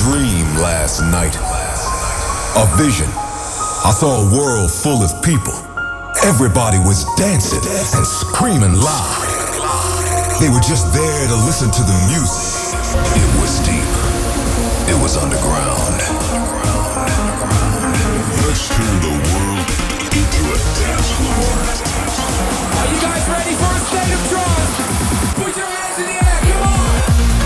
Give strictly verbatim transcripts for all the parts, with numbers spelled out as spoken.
dream last night. A vision. I saw a world full of people. Everybody was dancing and screaming loud. They were just there to listen to the music. It was deep. It was underground. Let's turn the world into a dance floor. Are you guys ready for a state of trance? Put your hands in the air, come on!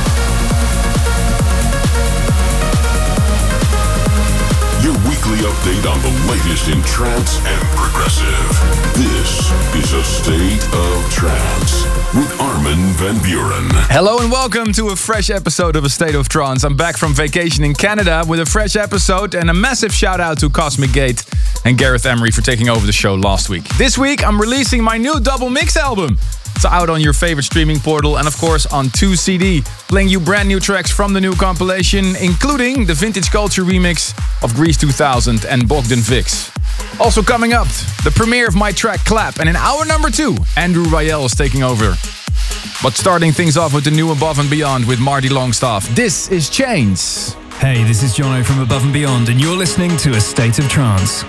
Your weekly update on the latest in trance and progressive. This is A State of Trance with Armin van Buuren. Hello and welcome to a fresh episode of A State of Trance. I'm back from vacation in Canada with a fresh episode and a massive shout out to Cosmic Gate and Gareth Emery for taking over the show last week. This week I'm releasing my new double mix album. It's out on your favorite streaming portal and of course on two C D, playing you brand new tracks from the new compilation, including the Vintage Culture remix of Grease two thousand and Bogdan Vix. Also coming up, the premiere of my track Clap, and in hour number two, Andrew Rayel is taking over. But starting things off with the new Above and Beyond with Marty Longstaff. This is Chains. Hey, this is Jono from Above and Beyond, and you're listening to A State of Trance.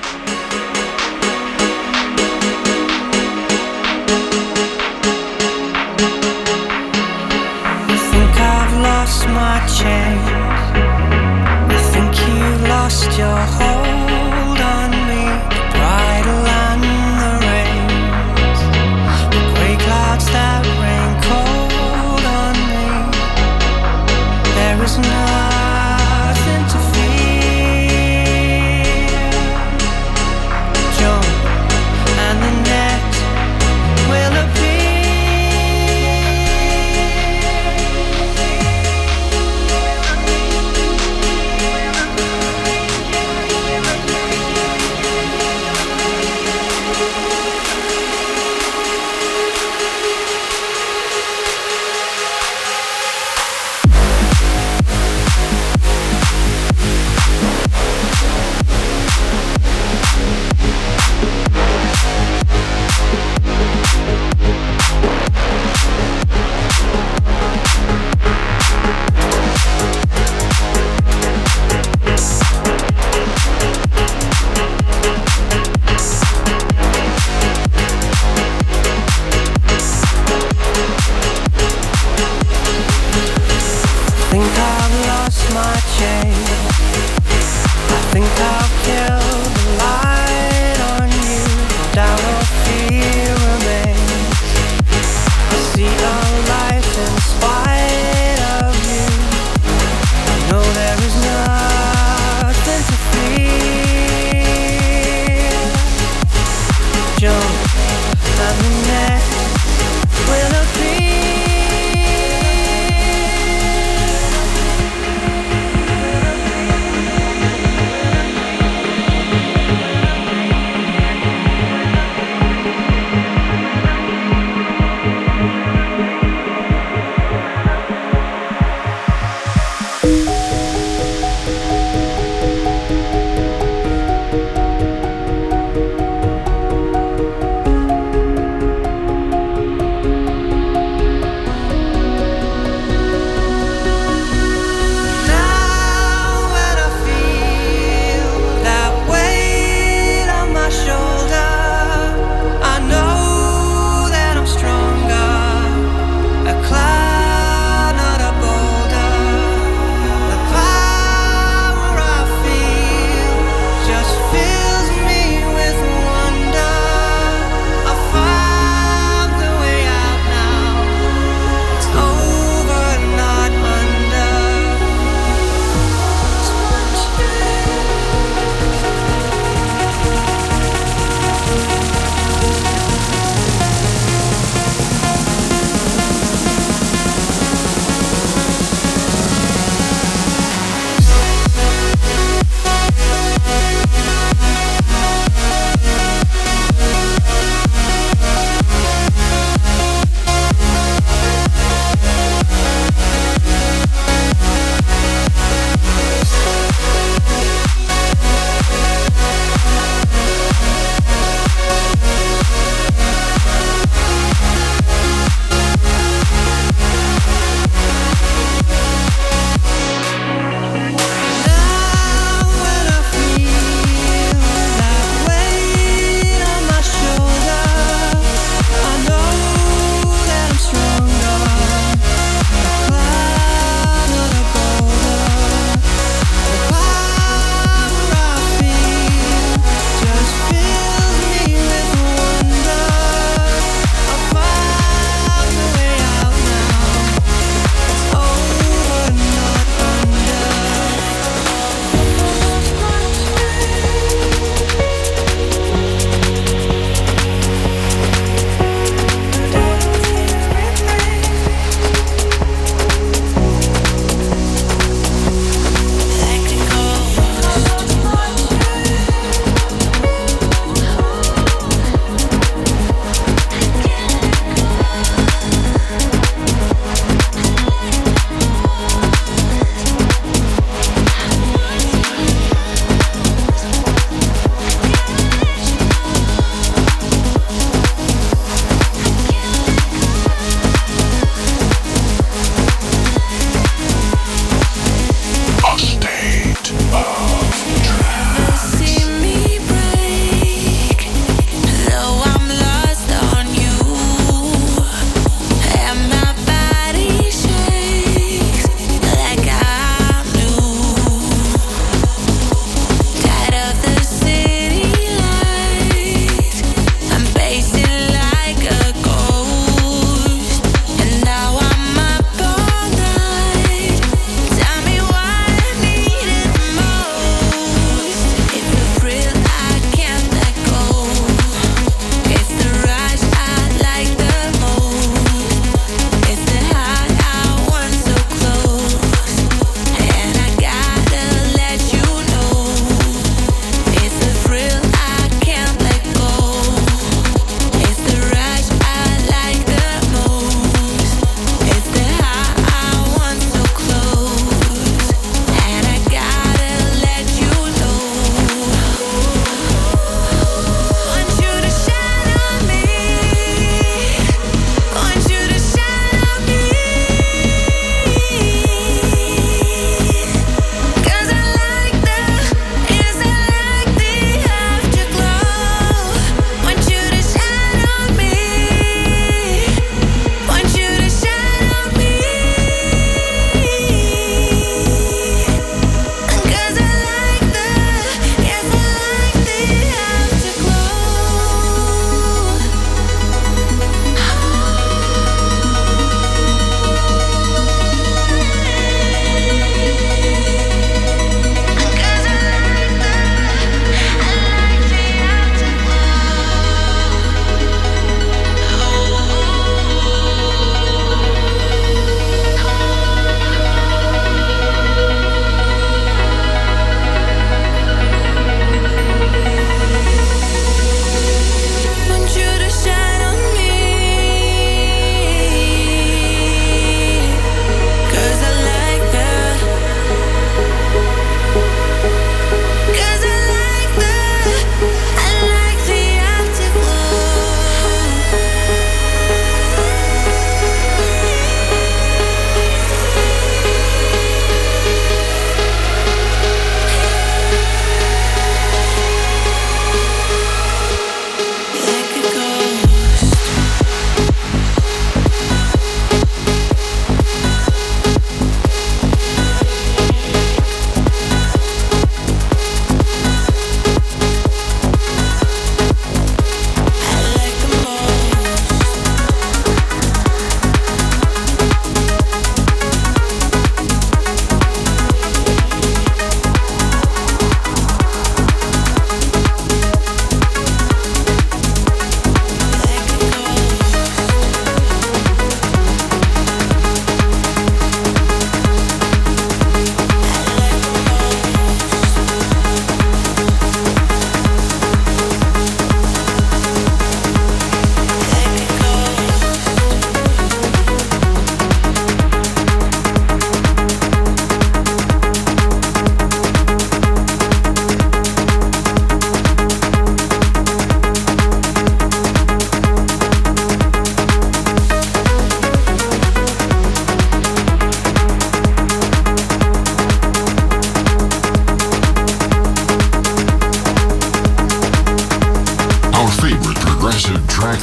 Lost my chance. I think you lost your hold on me. The bridle and the reins, the grey clouds that rain cold on me. There is nothing to fear.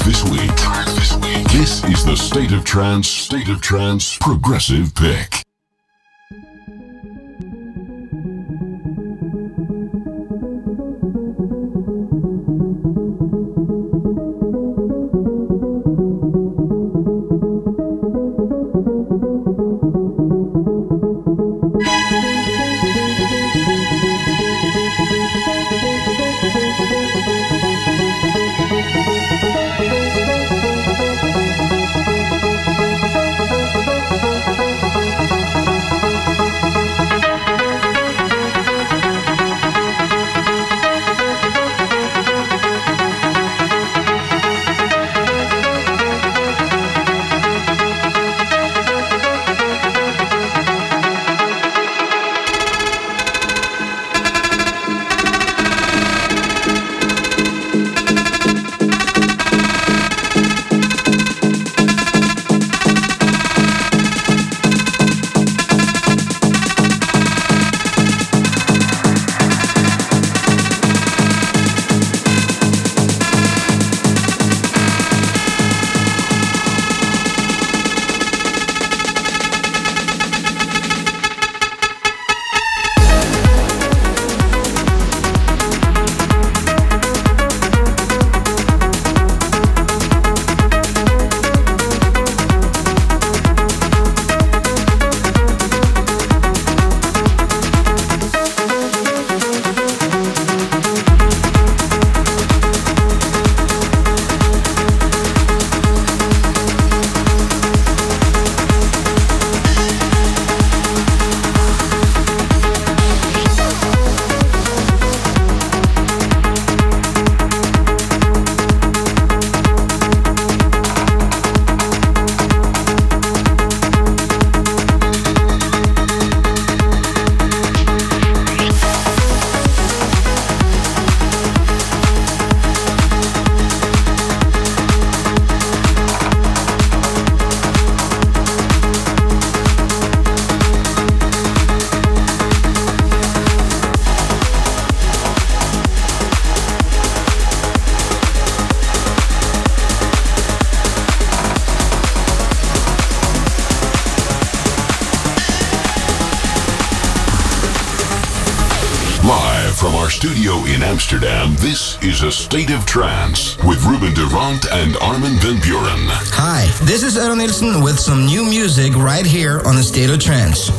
this week. This is the State of Trance, State of Trance Progressive Pick. From our studio in Amsterdam, this is A State of Trance with Ruben de Rondt and Armin van Buuren. Hi, this is Aaron Nielsen with some new music right here on A State of Trance.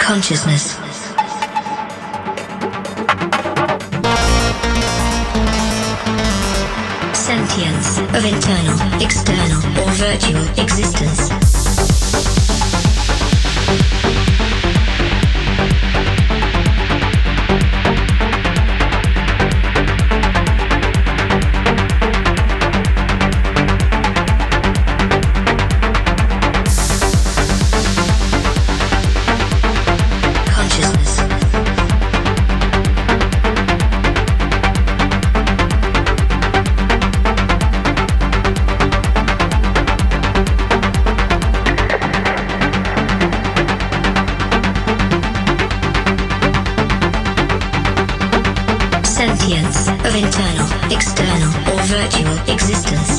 Consciousness. Sentience of internal, external, or virtual existence. Sentience of internal, external, or virtual existence.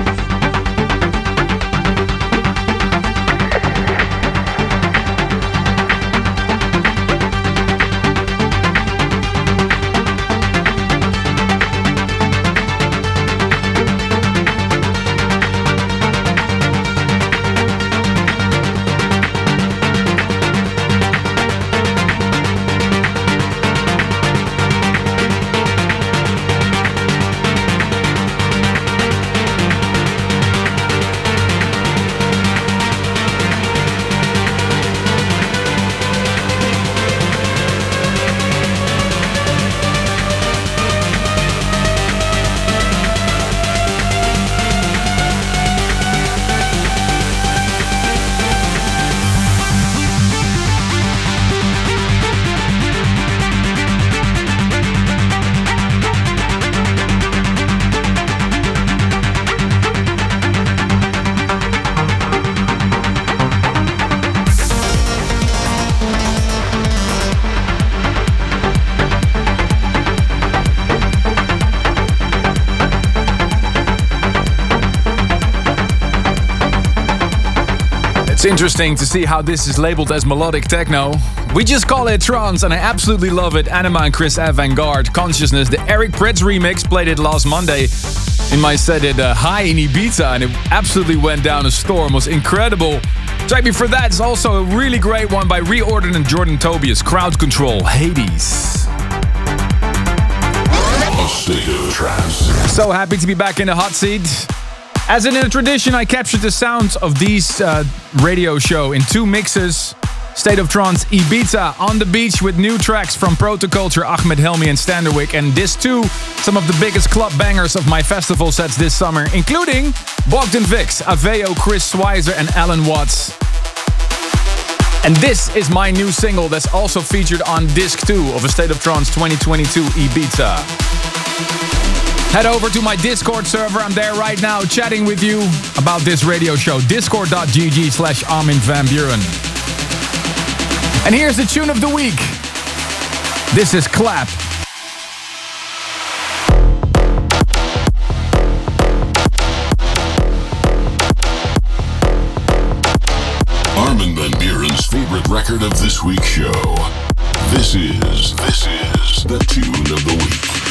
It's interesting to see how this is labeled as melodic techno. We just call it trance and I absolutely love it. Anima and Chris Avantgarde, Consciousness. The Eric Prydz remix, played it last Monday in my set at uh, High in Ibiza and it absolutely went down a storm. It was incredible. Track before that is also a really great one by Reordered and Jordan Tobias, Crowd Control, Hades. A state of trance. So happy to be back in the hot seat. As in a tradition, I captured the sounds of these uh, radio show in two mixes. State of Trance Ibiza on the beach with new tracks from Protoculture, Ahmed Helmi and Standerwick. And this too, some of the biggest club bangers of my festival sets this summer, including Bogdan Vix, Aveo, Chris Schweizer and Alan Watts. And this is my new single that's also featured on disc two of A State of Trance twenty twenty-two Ibiza. Head over to my Discord server. I'm there right now chatting with you about this radio show. Discord.gg slash Armin van Buuren. And here's the tune of the week. This is Clap. Armin van Buuren's favorite record of this week's show. This is, this is the tune of the week.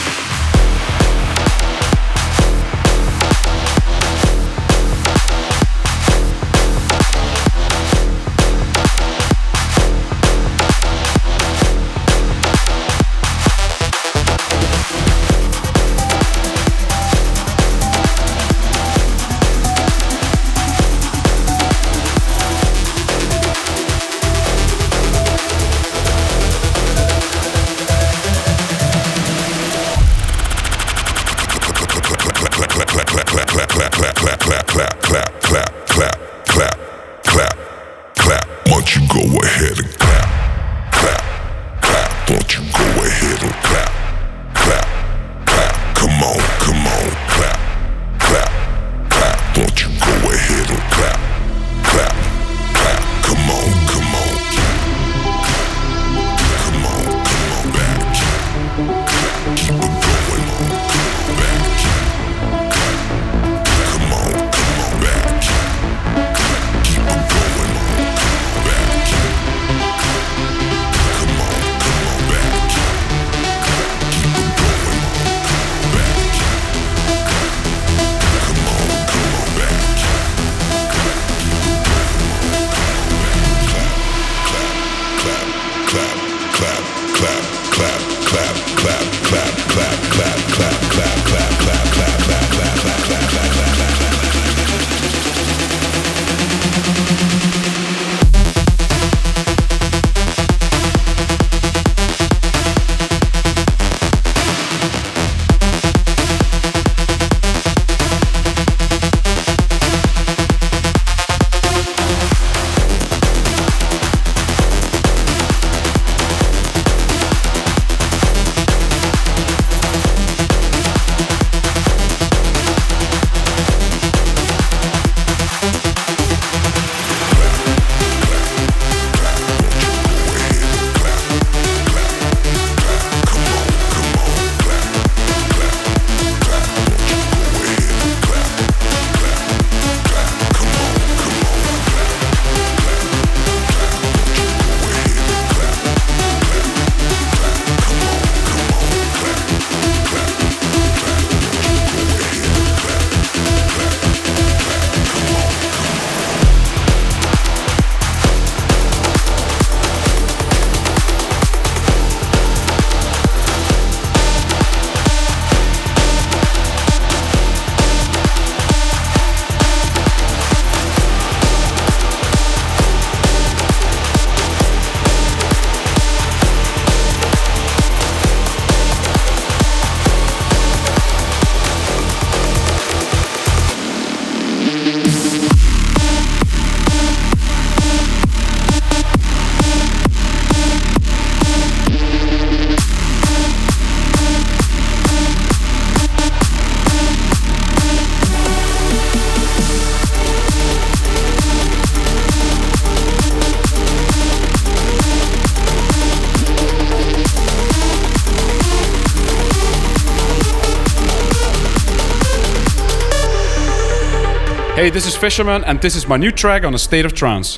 Hey, this is Fisherman, and this is my new track on A State of Trance.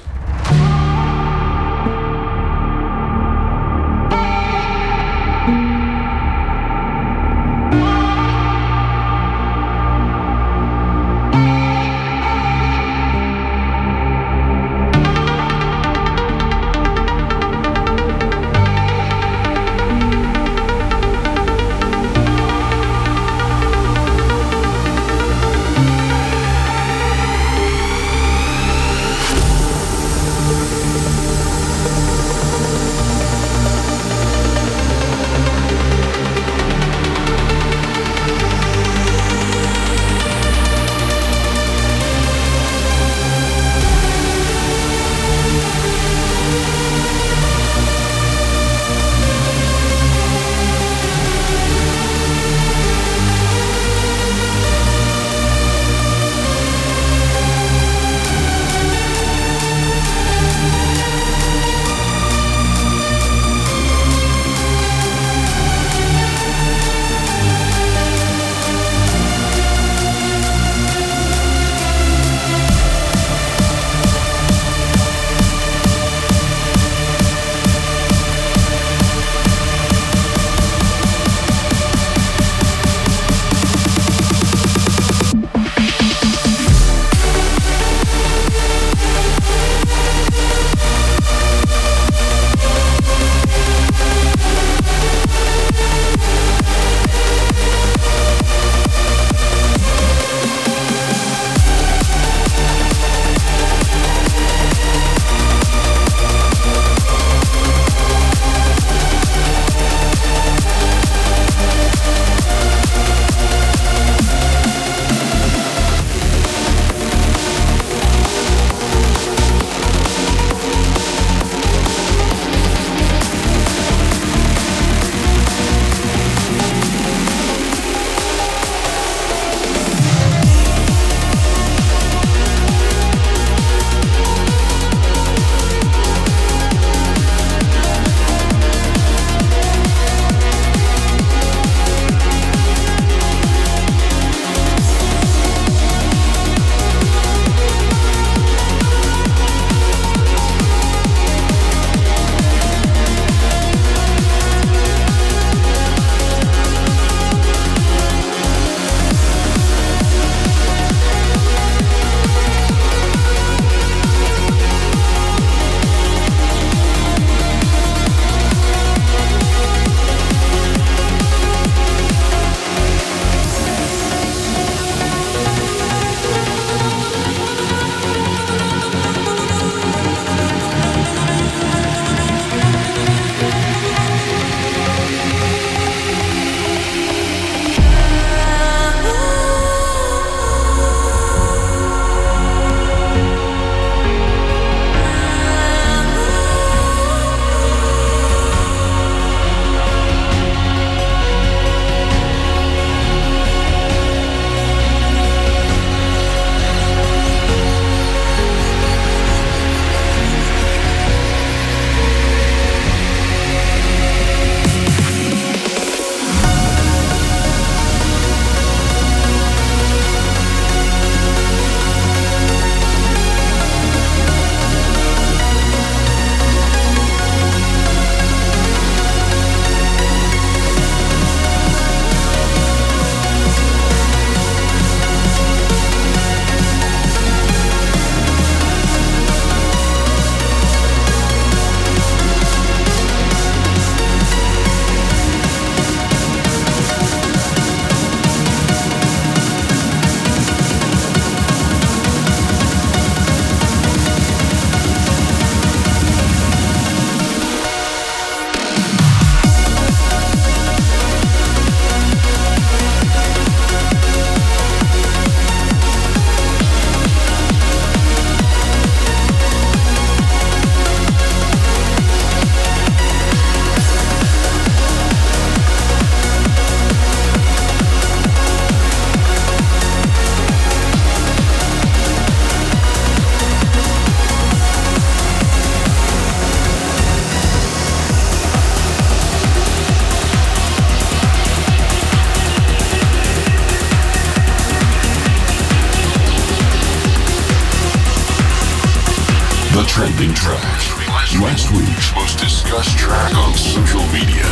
the trending track. Last week's most discussed track on social media.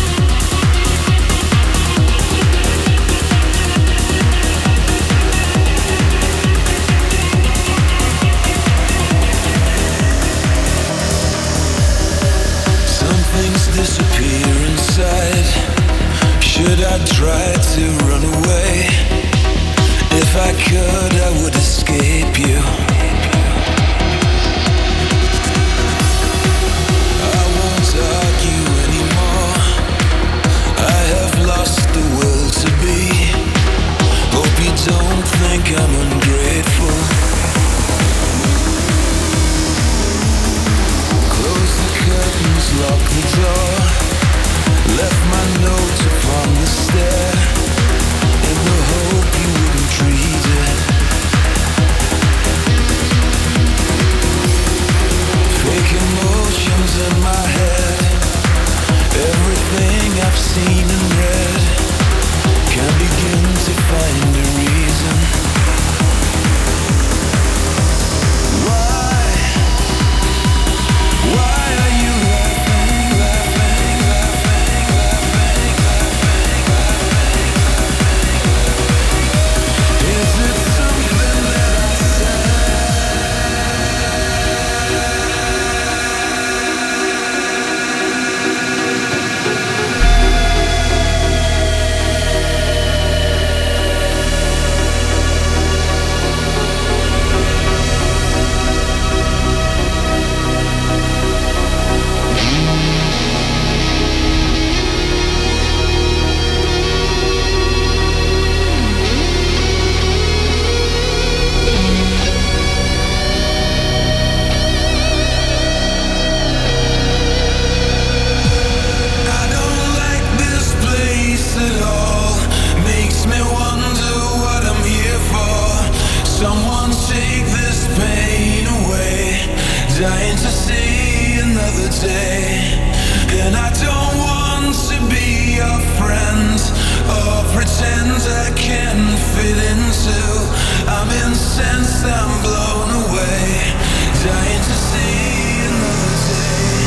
Things disappear inside. Should I try to run away? If I could, I would escape you. I won't argue anymore. I have lost the will to be. Hope you don't think I'm ungrateful. Close the curtains, lock the door. Left my notes upon the stair, in the hope you wouldn't read it. Fake emotions in my head. Everything I've seen and read. Can't begin to find a reason. Why? Why are you laughing, laughing, laughing, laughing, laughing, laughing, laughing? Is it something that I dying to see another day, and I don't want to be your friend or pretend I can fit into. I'm incensed, I'm blown away, dying to see another day.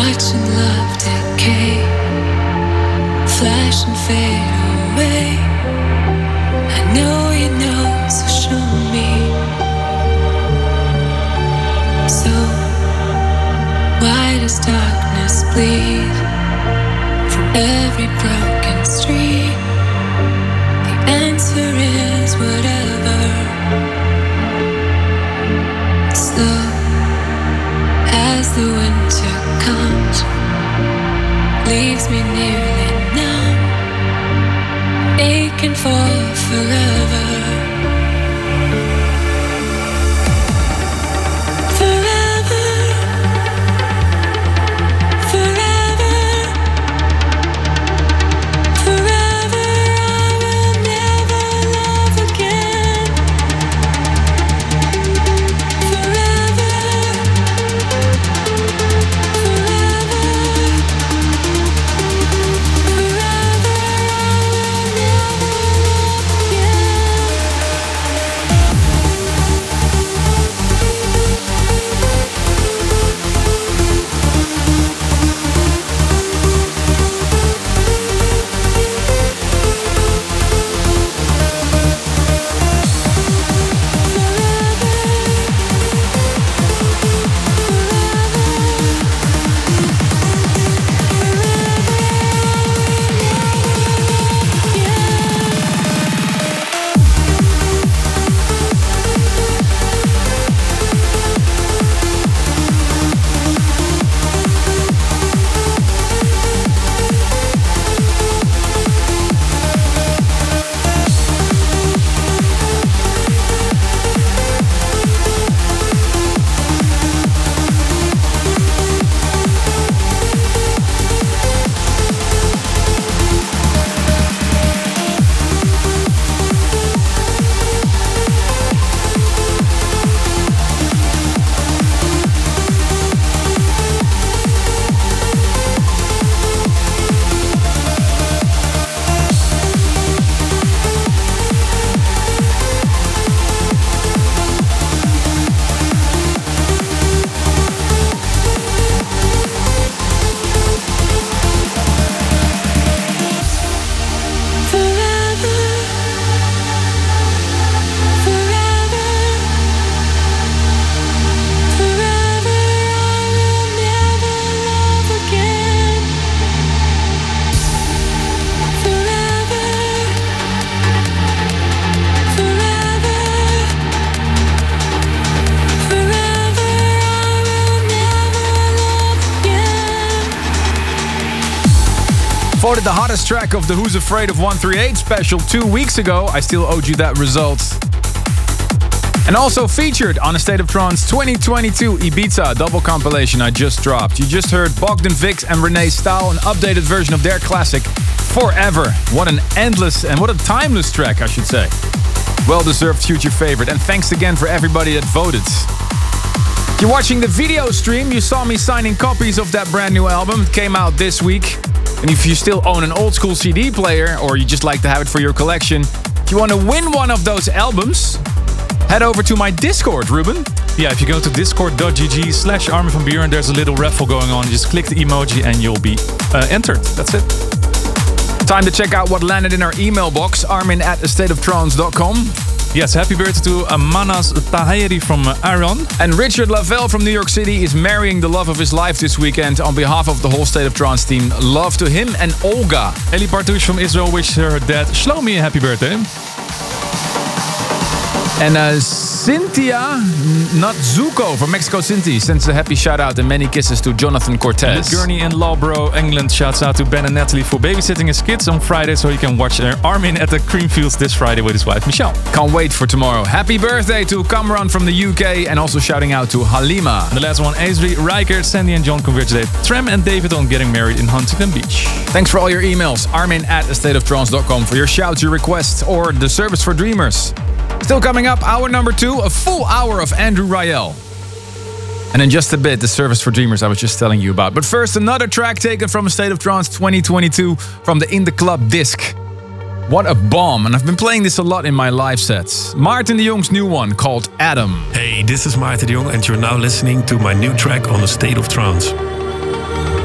watching love decay, flash and fade away. I know you know, so show me. So why does darkness bleed from every broken street? The answer is whatever. Slow as the winter comes, leaves me nearly numb, aching for forever. Voted the hottest track of the Who's Afraid of one thirty-eight special two weeks ago. I still owed you that result. And also featured on a State of Trance twenty twenty-two Ibiza double compilation I just dropped. You just heard Bogdan Vix and Renee Stahl, an updated version of their classic Forever. What an endless and what a timeless track, I should say. Well-deserved future favorite. And thanks again for everybody that voted. If you're watching the video stream, you saw me signing copies of that brand new album. It came out this week. And if you still own an old school C D player or you just like to have it for your collection, if you want to win one of those albums, head over to my Discord, Ruben. Yeah, if you go to discord.gg slash Armin van Buuren, there's a little raffle going on. You just click the emoji and you'll be uh, entered. That's it. Time to check out what landed in our email box, armin at a state of trance dot com. Yes, happy birthday to uh, Manas Tahiri from uh, Iran. And Richard Lavelle from New York City is marrying the love of his life this weekend. On behalf of the whole State of Trance team, love to him and Olga. Eli Partouche from Israel wishes her dad Shlomi a happy birthday. And uh, Cynthia Natzuko from Mexico City sends a happy shout out and many kisses to Jonathan Cortez. Gurney in Loughborough, England shouts out to Ben and Natalie for babysitting his kids on Friday so he can watch their Armin at the Creamfields this Friday with his wife Michelle. Can't wait for tomorrow. Happy birthday to Kamran from the U K and also shouting out to Halima. And the last one, Azri, Riker, Sandy and John congratulate Trem and David on getting married in Huntington Beach. Thanks for all your emails. Armin at a state of trance dot com for your shouts, your requests, or the service for dreamers. Still coming up, hour number two, a full hour of Andrew Rayel. And in just a bit, the service for dreamers I was just telling you about. But first, another track taken from a State of Trance twenty twenty-two from the In The Club disc. What a bomb, and I've been playing this a lot in my live sets. Maarten de Jong's new one called Adam. Hey, this is Maarten de Jong and you're now listening to my new track on A State of Trance.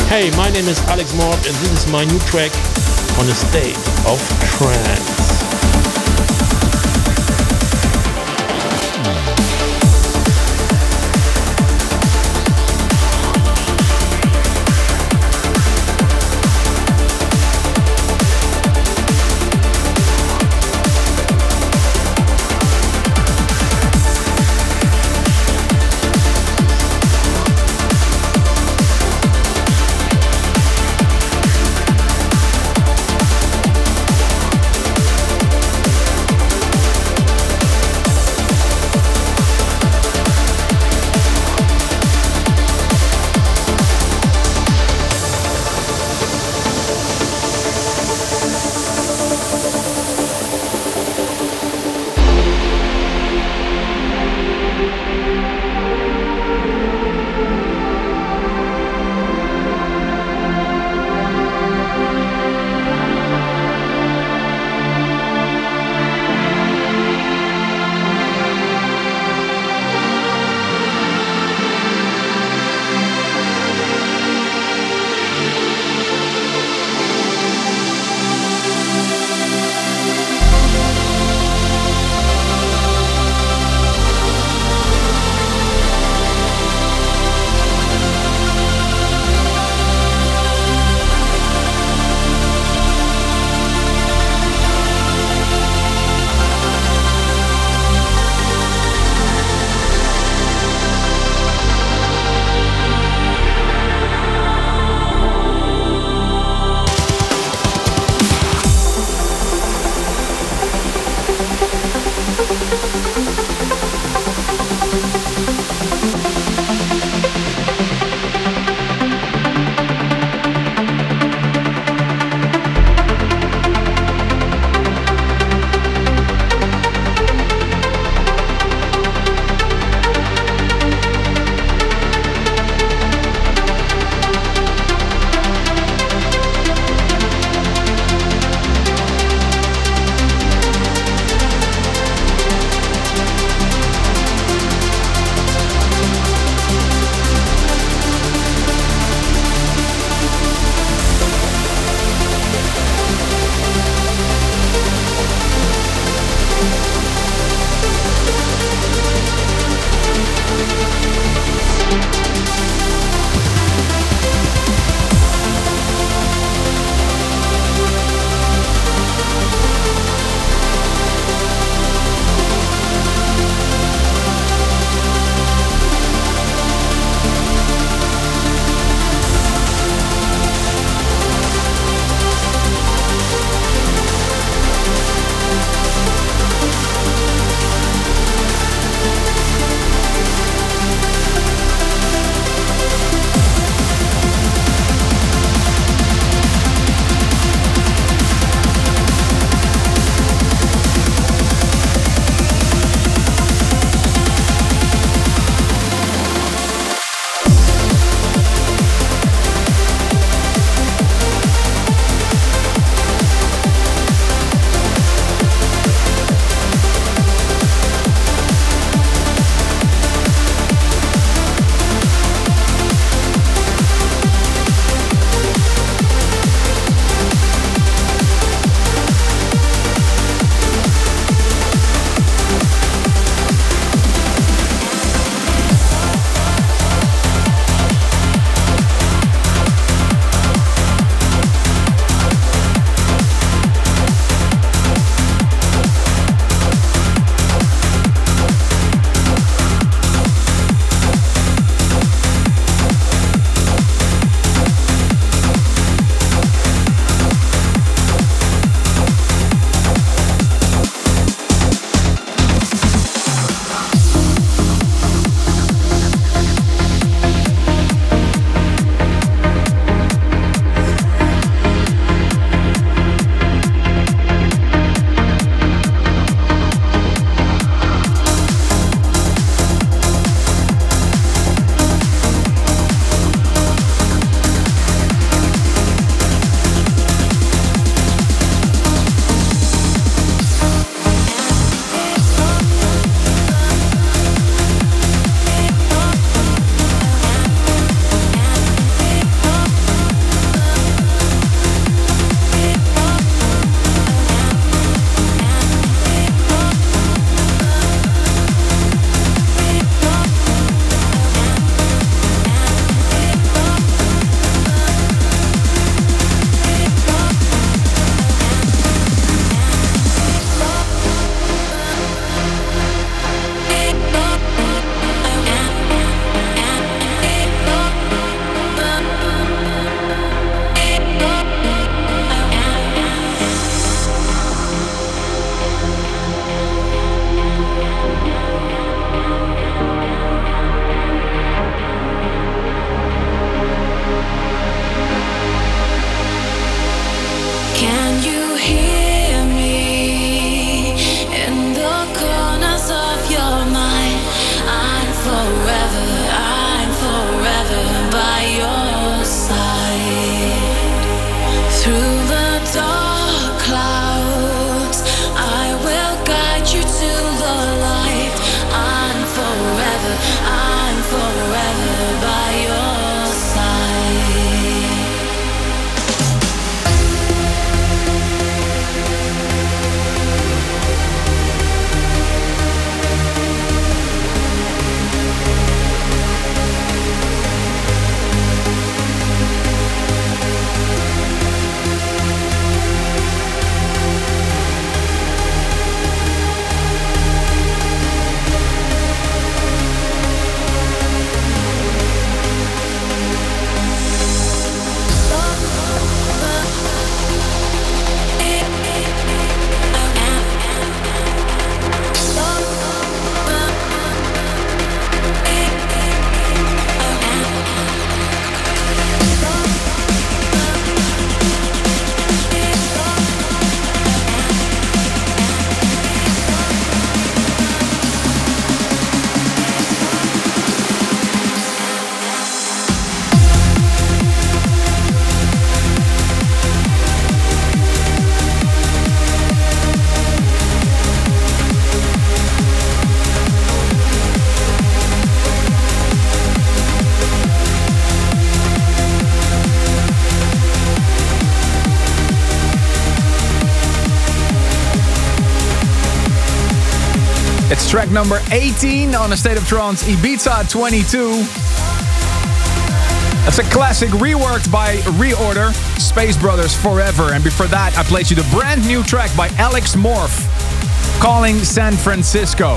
Hey, my name is Alex Morb and this is my new track on a state of trance. It's track number eighteen on A State of Trance Ibiza twenty-two. That's a classic reworked by Reorder, Space Brothers Forever. And before that, I played you the brand new track by Alex Morph, Calling San Francisco.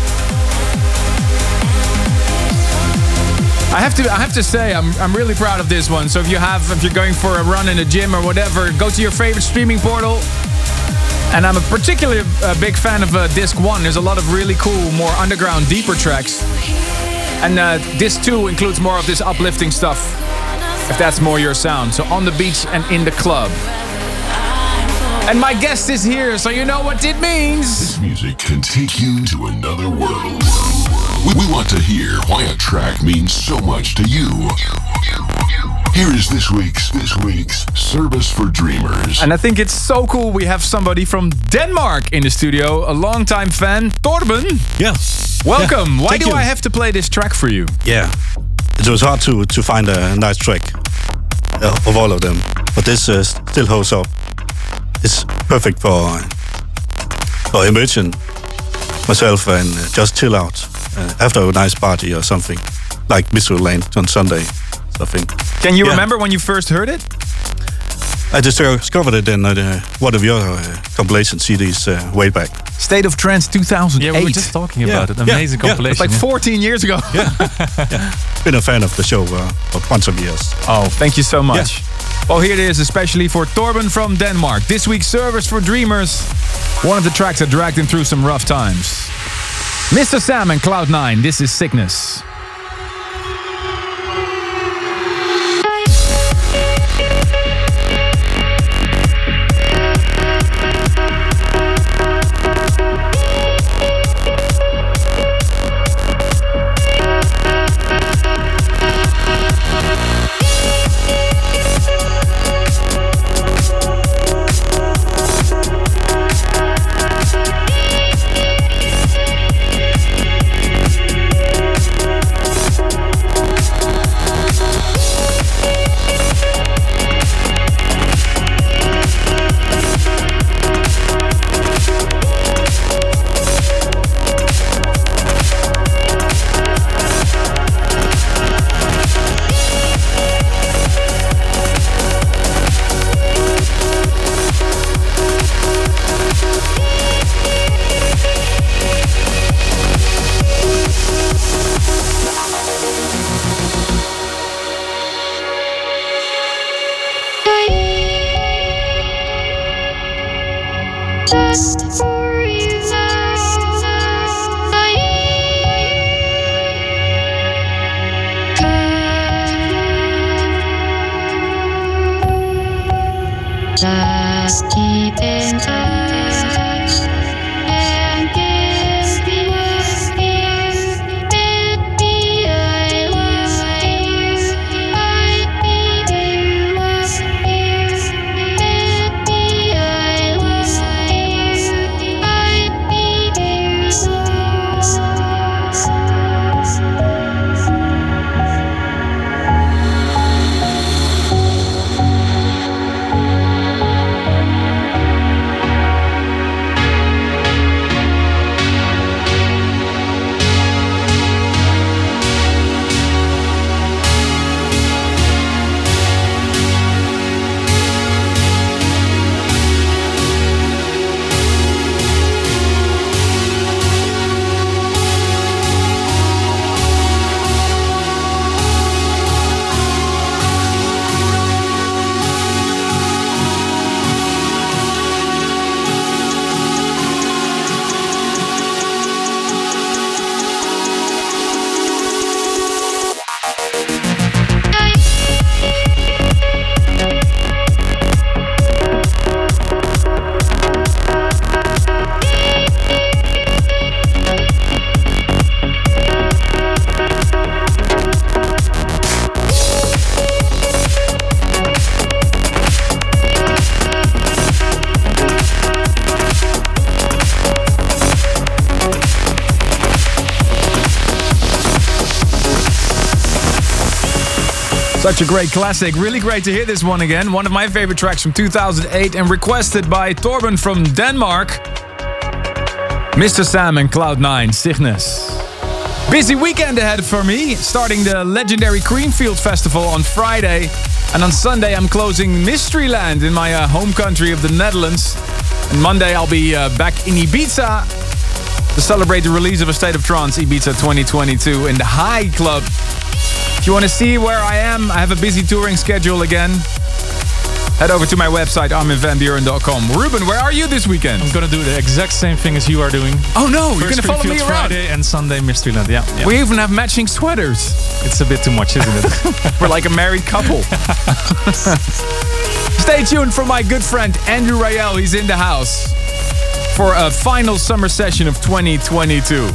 I have to I have to say, I'm I'm really proud of this one. So if you have if you're going for a run in the gym or whatever, go to your favorite streaming portal. And I'm a particularly uh, big fan of uh, Disc one. There's a lot of really cool, more underground, deeper tracks. And uh, Disc two includes more of this uplifting stuff, if that's more your sound. So On the Beach and In the Club. And my guest is here, so you know what it means. This music can take you to another world. We, we want to hear why a track means so much to you. Here is this week's this week's Service for Dreamers. And I think it's so cool we have somebody from Denmark in the studio, a longtime fan, Torben. Yeah. Welcome. Yeah. Why Thank do you. I have to play this track for you? Yeah. It was hard to, to find a nice track uh, of all of them, but this uh, still holds up. It's perfect for, for immersion myself and uh, just chill out uh, after a nice party or something, like Mystery Lane on Sunday. Something. Can you Yeah. remember when you first heard it? I just discovered it in uh, one of your uh, compilation C Ds uh, way back. State of Trance two thousand eight. Yeah, we were just talking Yeah. about it. Yeah. Amazing Yeah. compilation. It's like yeah. fourteen years ago. Yeah. yeah. Been a fan of the show uh, for bunch of years. Oh, thank you so much. Well, here it is, especially for Torben from Denmark. This week's Service for Dreamers. One of the tracks that dragged him through some rough times. Mister Sam and Cloud nine, this is Sickness. Just keep in touch and give me a ear. Maybe I was here, might be there was here. Maybe I was here, might be there Such a great classic. Really great to hear this one again. One of my favorite tracks from two thousand eight and requested by Torben from Denmark. Mister Sam and Cloud nine, Cygnus. Busy weekend ahead for me, starting the legendary Creamfield Festival on Friday. And on Sunday I'm closing Mysteryland in my uh, home country of the Netherlands. And Monday I'll be uh, back in Ibiza to celebrate the release of A State of Trance Ibiza twenty twenty-two in the High Club. If you want to see where I am, I have a busy touring schedule again. Head over to my website, armin van buuren dot com. Ruben, where are you this weekend? I'm gonna do the exact same thing as you are doing. Oh no, First you're gonna follow me around. Friday and Sunday Mysteryland, yeah, yeah. We even have matching sweaters. It's a bit too much, isn't it? We're like a married couple. Stay tuned for my good friend Andrew Rayel. He's in the house for a final summer session of twenty twenty-two.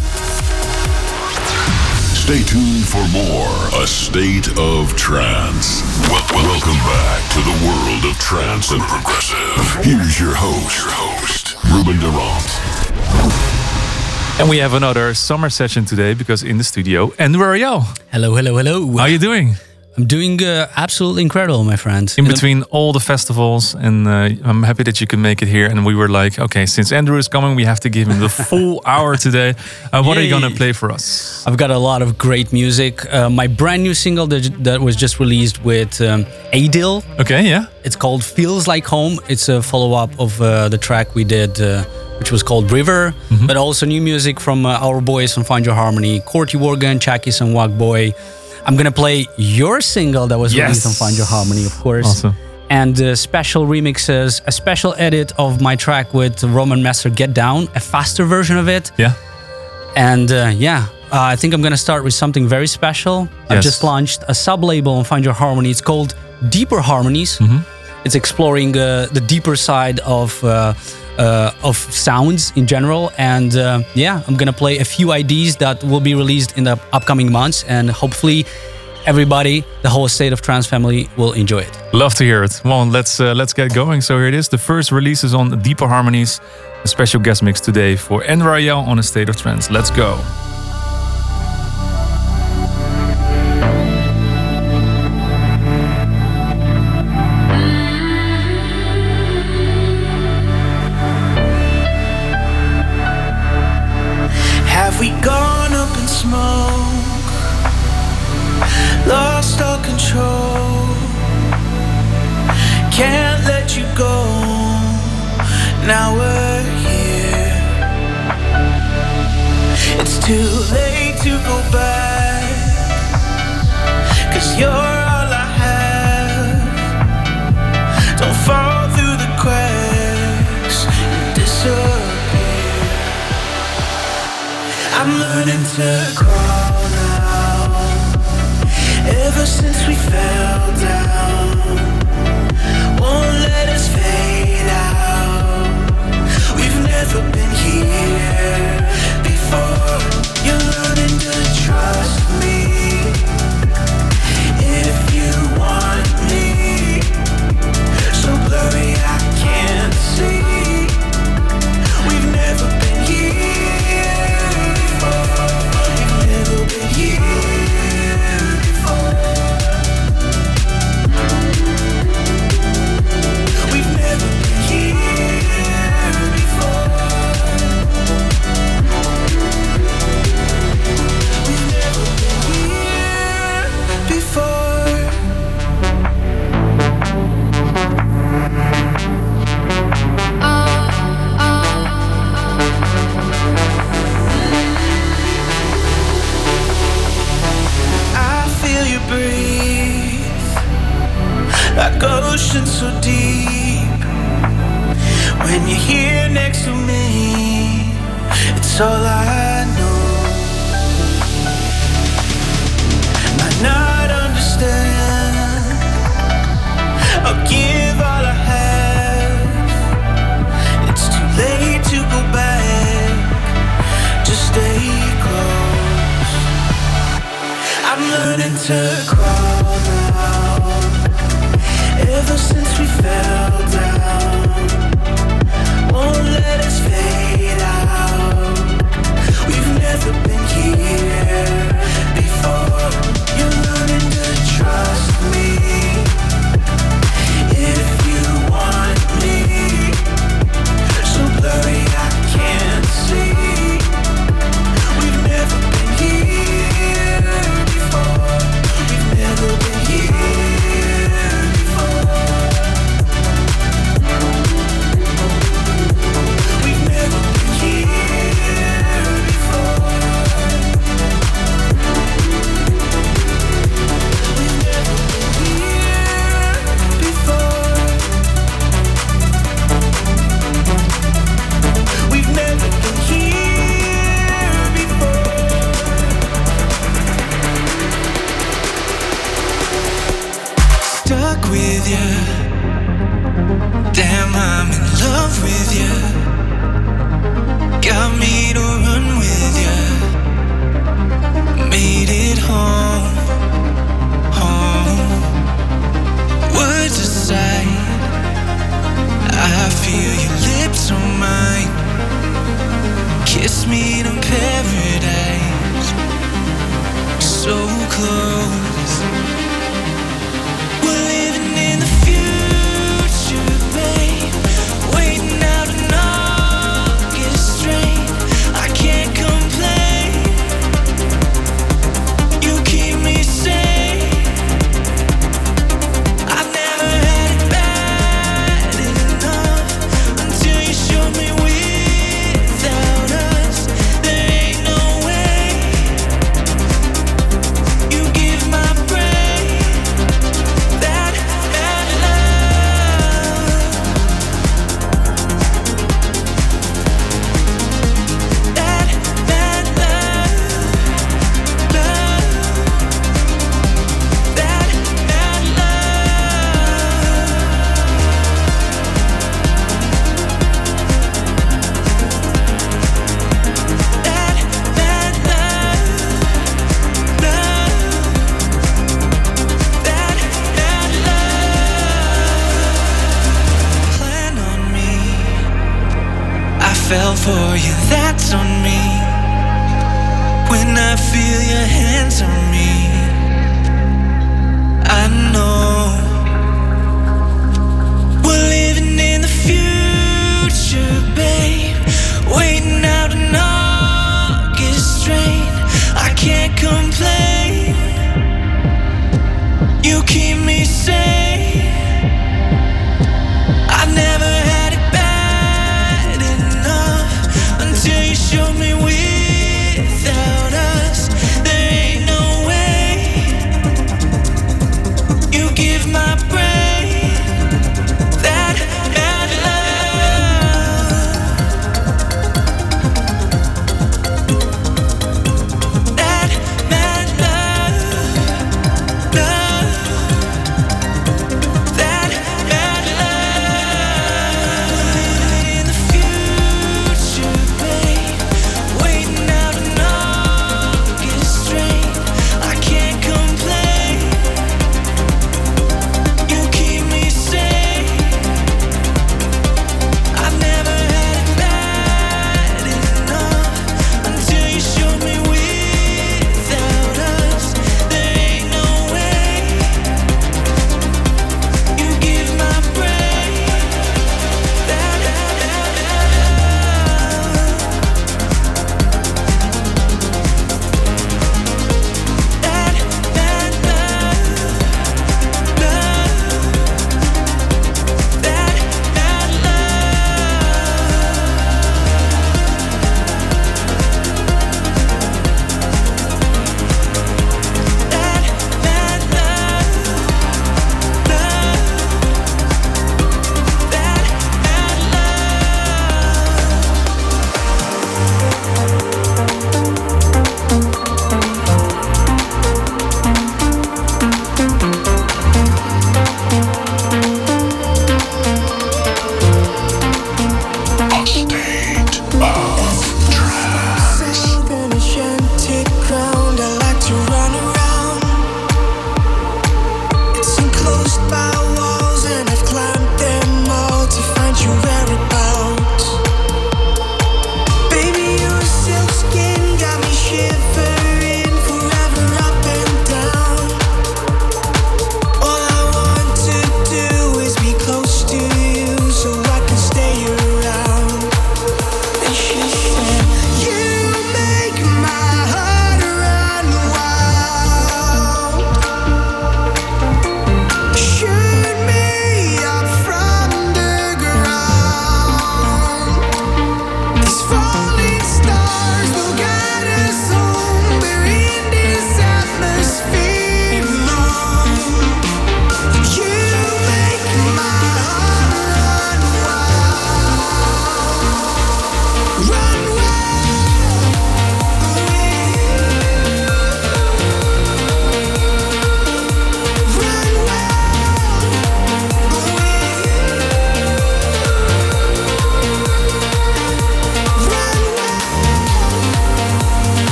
Stay tuned for more A State of Trance. Well, welcome back to the world of trance and progressive. Here's your host, your host, Ruben Durant. And we have another summer session today because in the studio, Andrew Rayel. Hello, hello, hello. How are you doing? I'm doing uh, absolutely incredible, my friend. In between all the festivals, and uh, I'm happy that you can make it here. And we were like, okay, since Andrew is coming, we have to give him the full hour today. Uh, what Yay. Are you going to play for us? I've got a lot of great music. Uh, my brand new single that, that was just released with um, Adil. Okay, yeah. It's called Feels Like Home. It's a follow-up of uh, the track we did, uh, which was called River. Mm-hmm. But also new music from uh, our boys from Find Your Harmony, Corty Worgan, Chakis and Wag Boy. I'm gonna play your single that was yes. released on Find Your Harmony, of course. Awesome. And uh, special remixes, a special edit of my track with Roman Messer, Get Down, a faster version of it. Yeah. And uh, yeah, uh, I think I'm gonna start with something very special. Yes. I've just launched a sub-label on Find Your Harmony. It's called Deeper Harmonies. Mm-hmm. It's exploring uh, the deeper side of uh, uh, of sounds in general. And uh, yeah, I'm gonna play a few I Ds that will be released in the upcoming months, and hopefully everybody, the whole State of Trance family, will enjoy it. Love to hear it. Well, let's uh, let's get going. So here it is. The first release is on Deeper Harmonies. A special guest mix today for Andrew Rayel on A State of Trance. Let's go. Have we gone up in smoke? Lost all control. Can't let you go. Now we're here. It's too late to go back, 'cause you're all I have. Don't fall through the cracks and disappear. I'm learning to crawl now. Ever since we fell down, won't let us fade out. We've never been here before. You're learning to trust me. If you want me, so blurry I can't see. We've never been here before. We've never been here before. We've never been here before. We've never been here before. I feel you breathe like ocean so deep. When you're here next to me, it's all I know. Might not understand, I'll give all I have. It's too late to go back, just stay close. I'm learning to crawl now. Ever since we fell down, won't let us fade out. We've never been here before. You're learning to trust me. If you want me, so blurry I can't see. Let's meet in paradise. So close. We're living in the future, babe. Waiting out an August rain. I can't complain. You keep me sane. I've never had it bad enough until you showed me without us there ain't no way. You give my brain that bad love. That bad love. Love. That bad love. That bad love. Love. That bad love. Plan on me. I fell for you, that's on me. When I feel your hands on me, I know we're living in the future, babe. Waiting out an August rain. I can't complain. You keep me sane. I've never had it bad enough until you showed me without us there ain't no way.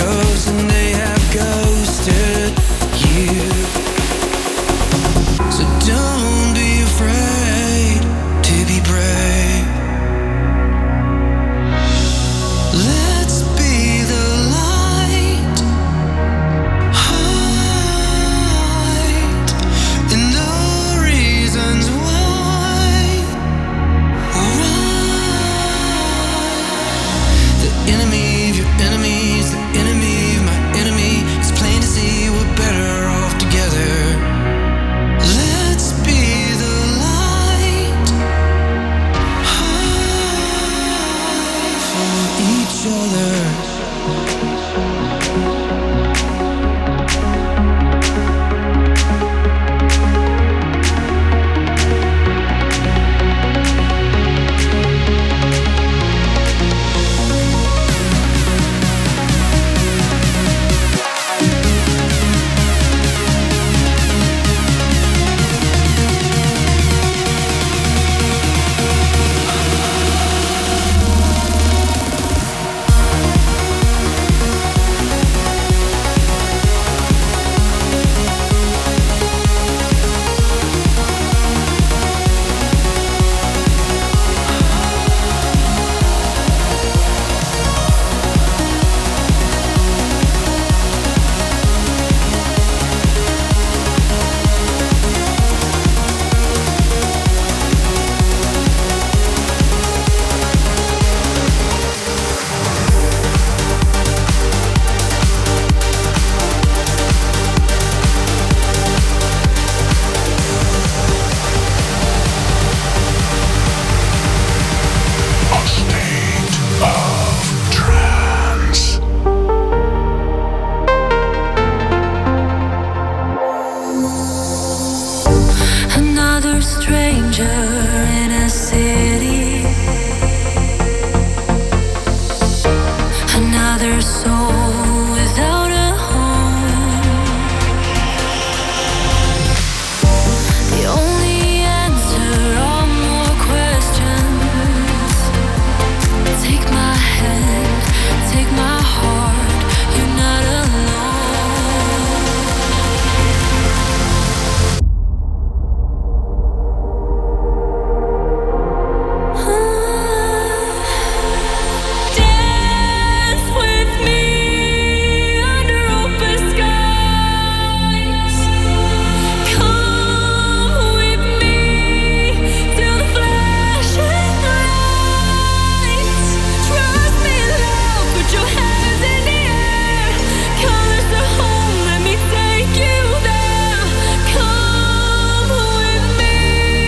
ghosts and they have ghosted you. So don't be afraid to be brave. Let's be the light, hide in the reasons why. Run. The enemy of your enemies, the enemy of my enemy. It's plain to see we're better off together. Let's be the light, hide for each other. Another stranger in a city, another soul without a home. The only answer are more questions. Take my hand, take my heart, you're not alone. Dance with me under open skies. Come with me till the flashing lights. Trust me, love, put your hands in the air. Colors are home, let me take you there. Come with me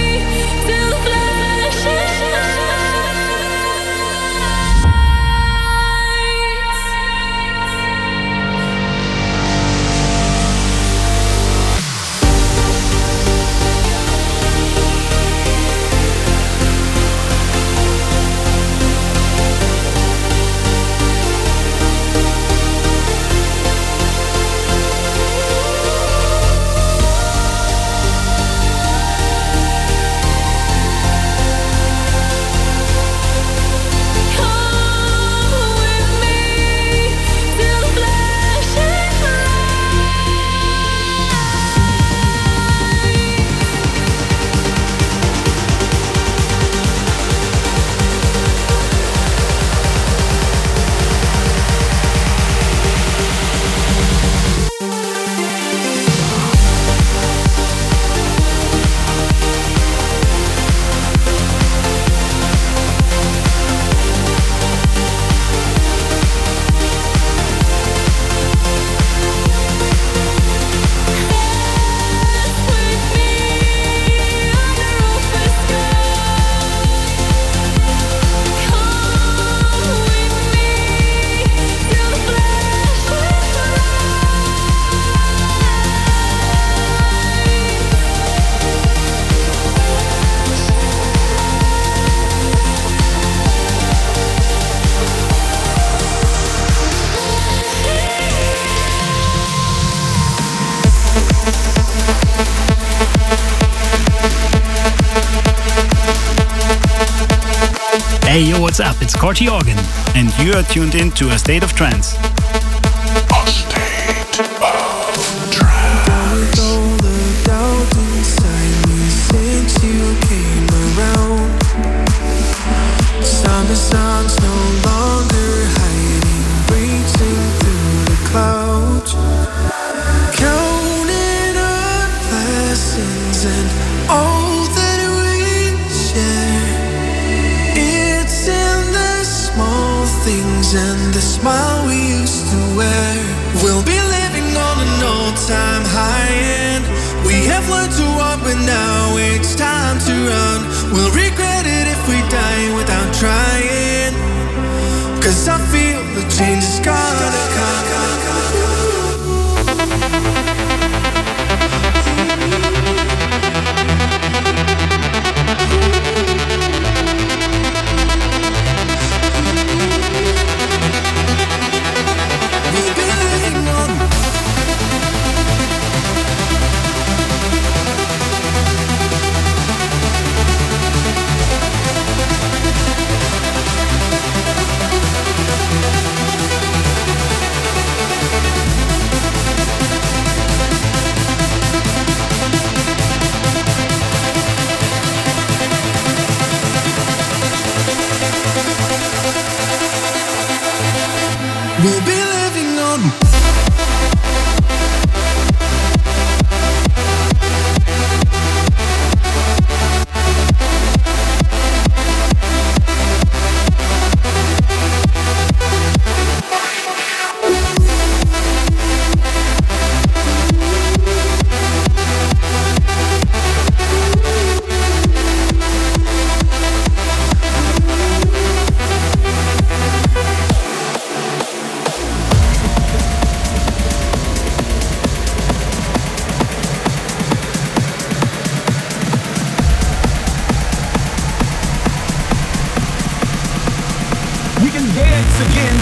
till the flashing lights. Hey, yo, what's up? It's Corti Organ, and you are tuned in to A State of Trance. about. Counting our blessings and all that we share. It's in the small things and the smile we used to wear. We'll be living on an all-time high and we have learned to walk, but now it's time to run. We'll regret it if we die without trying. Cause I feel the change is gonna come. We'll be living on. We'll be living on. We can dance again.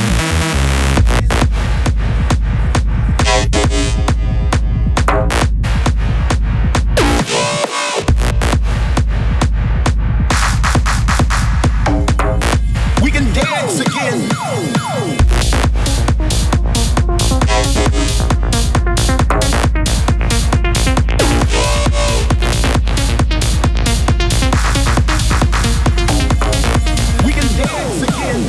We can dance again. We can dance again.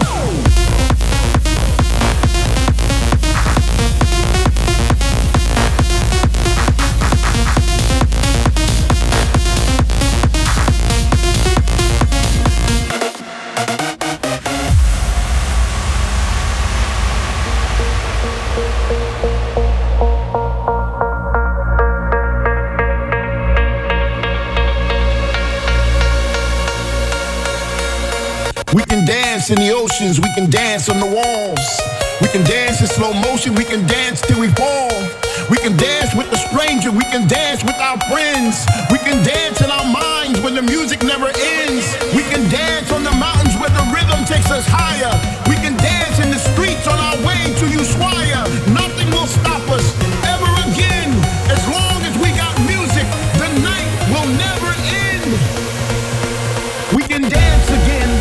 We can dance in the oceans, we can dance on the walls. We can dance in slow motion, we can dance till we fall. We can dance with a stranger, we can dance with our friends. We can dance in our minds when the music never ends. We can dance on the mountains where the rhythm takes us higher. We can dance in the streets on our way to Ushuaia. Nothing will stop us ever again. As long as we got music, the night will never end. We can dance again.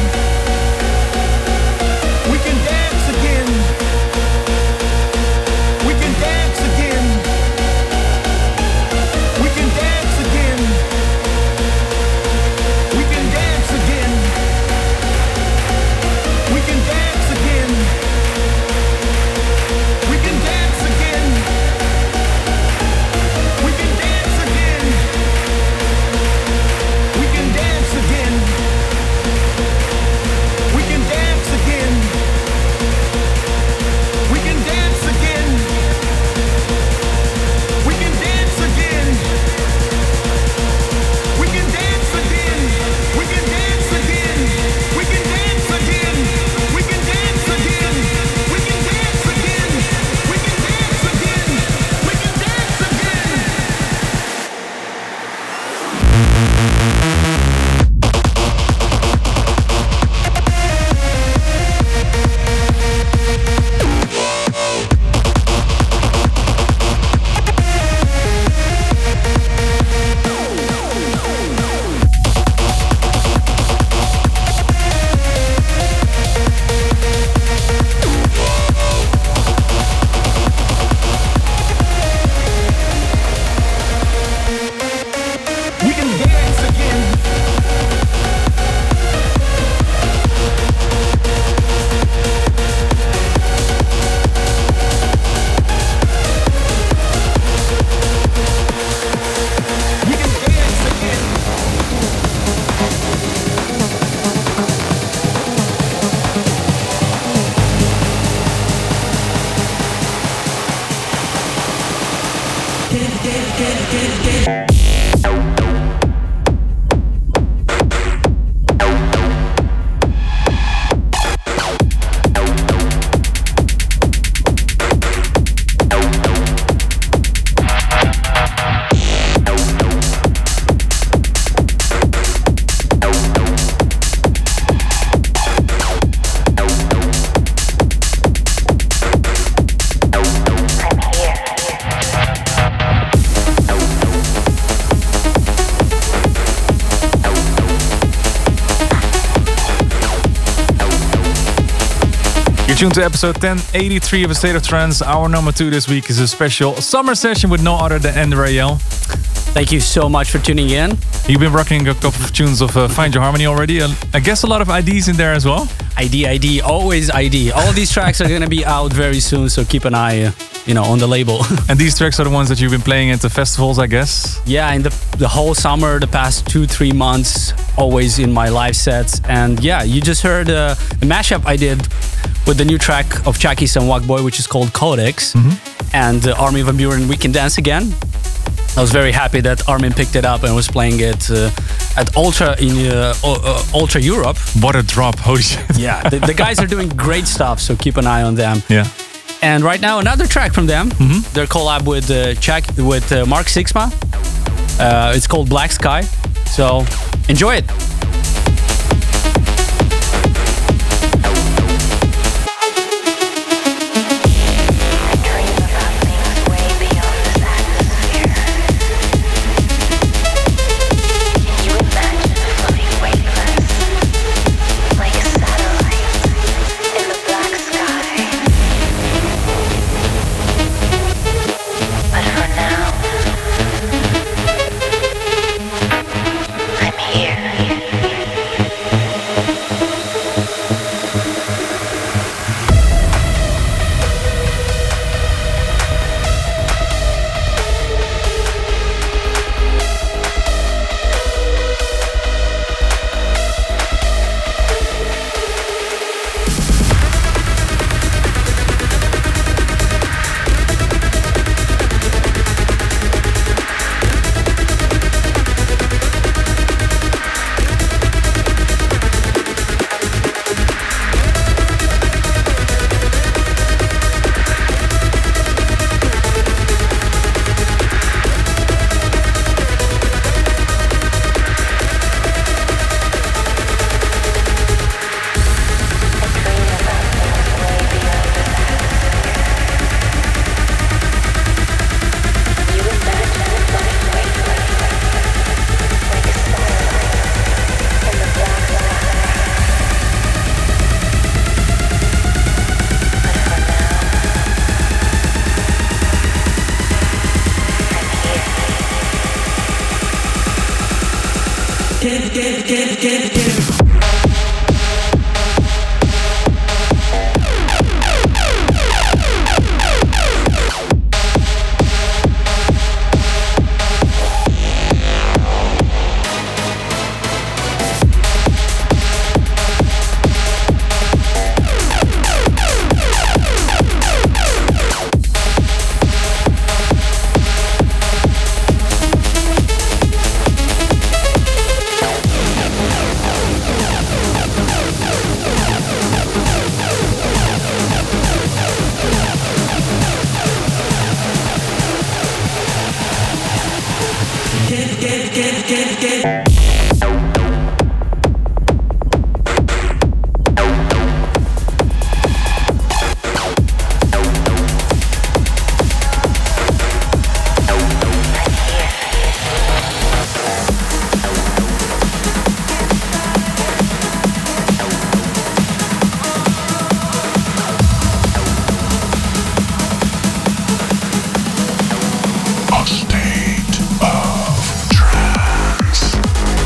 We can dance again. We can dance again. We can dance again. We can dance again. We can dance. Tuned to episode ten eighty-three of A State of Trance. Our number two this week is a special summer session with no other than Andrea. Thank you so much for tuning in. You've been rocking a couple of tunes of uh, Find Your Harmony already. Uh, I guess a lot of I Ds in there as well. I D, I D, always I D. All of these tracks are going to be out very soon, so keep an eye, uh, you know, on the label. And these tracks are the ones that you've been playing at the festivals, I guess? Yeah, in the the whole summer, the past two, three months, always in my live sets. And yeah, you just heard uh, the mashup I did with the new track of Chakis and Wackboy, which is called Codex, mm-hmm. and uh, Armin van Buuren, We Can Dance Again. I was very happy that Armin picked it up and was playing it uh, at Ultra in uh, uh, Ultra Europe. What a drop, holy shit. Yeah, the, the guys are doing great stuff, so keep an eye on them. Yeah. And right now, another track from them. Mm-hmm. Their collab with uh, Chak with uh, Mark Sixma. Uh, it's called Black Sky. So enjoy it. Get, get, get, get, get. Get, get, get, get, get. A state of trance.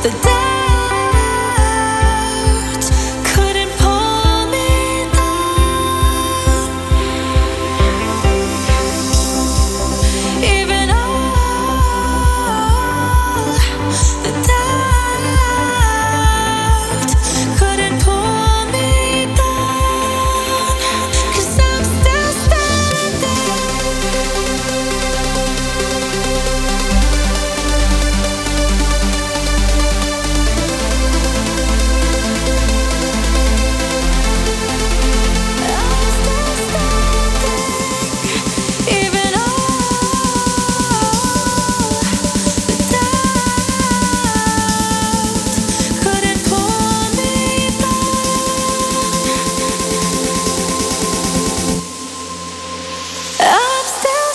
The doubt couldn't pull me down. Even all the doubt couldn't pull me down. 'Cause I'm still standing. Even all the doubt couldn't pull me down. I'm still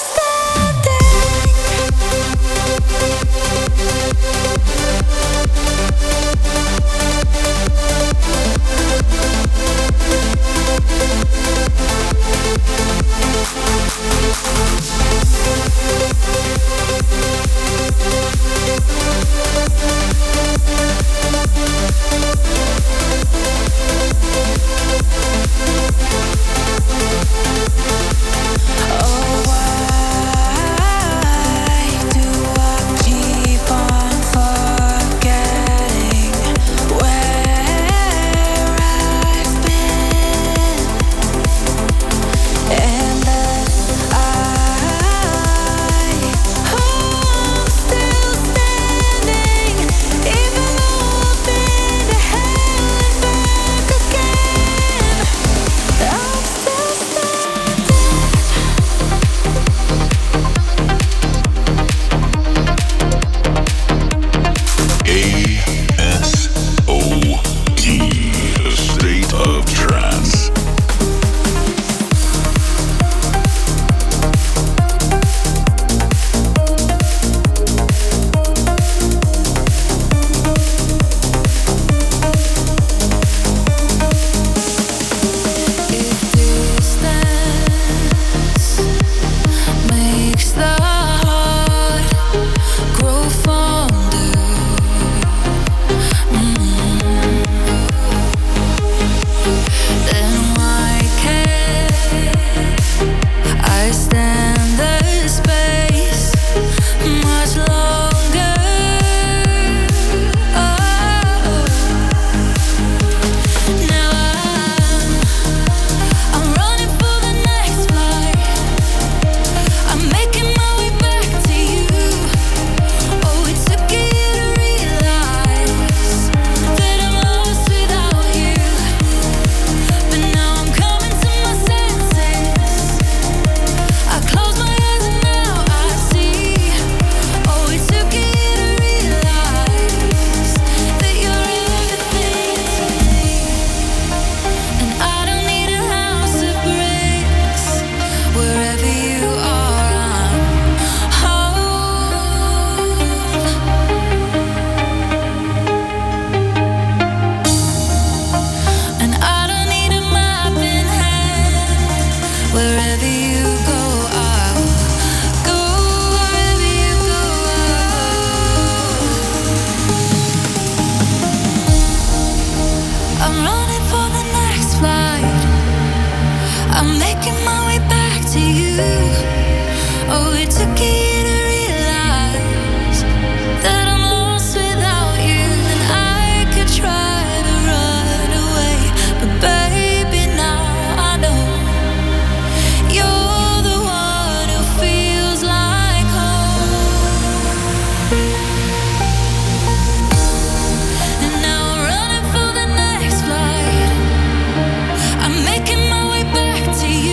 to you.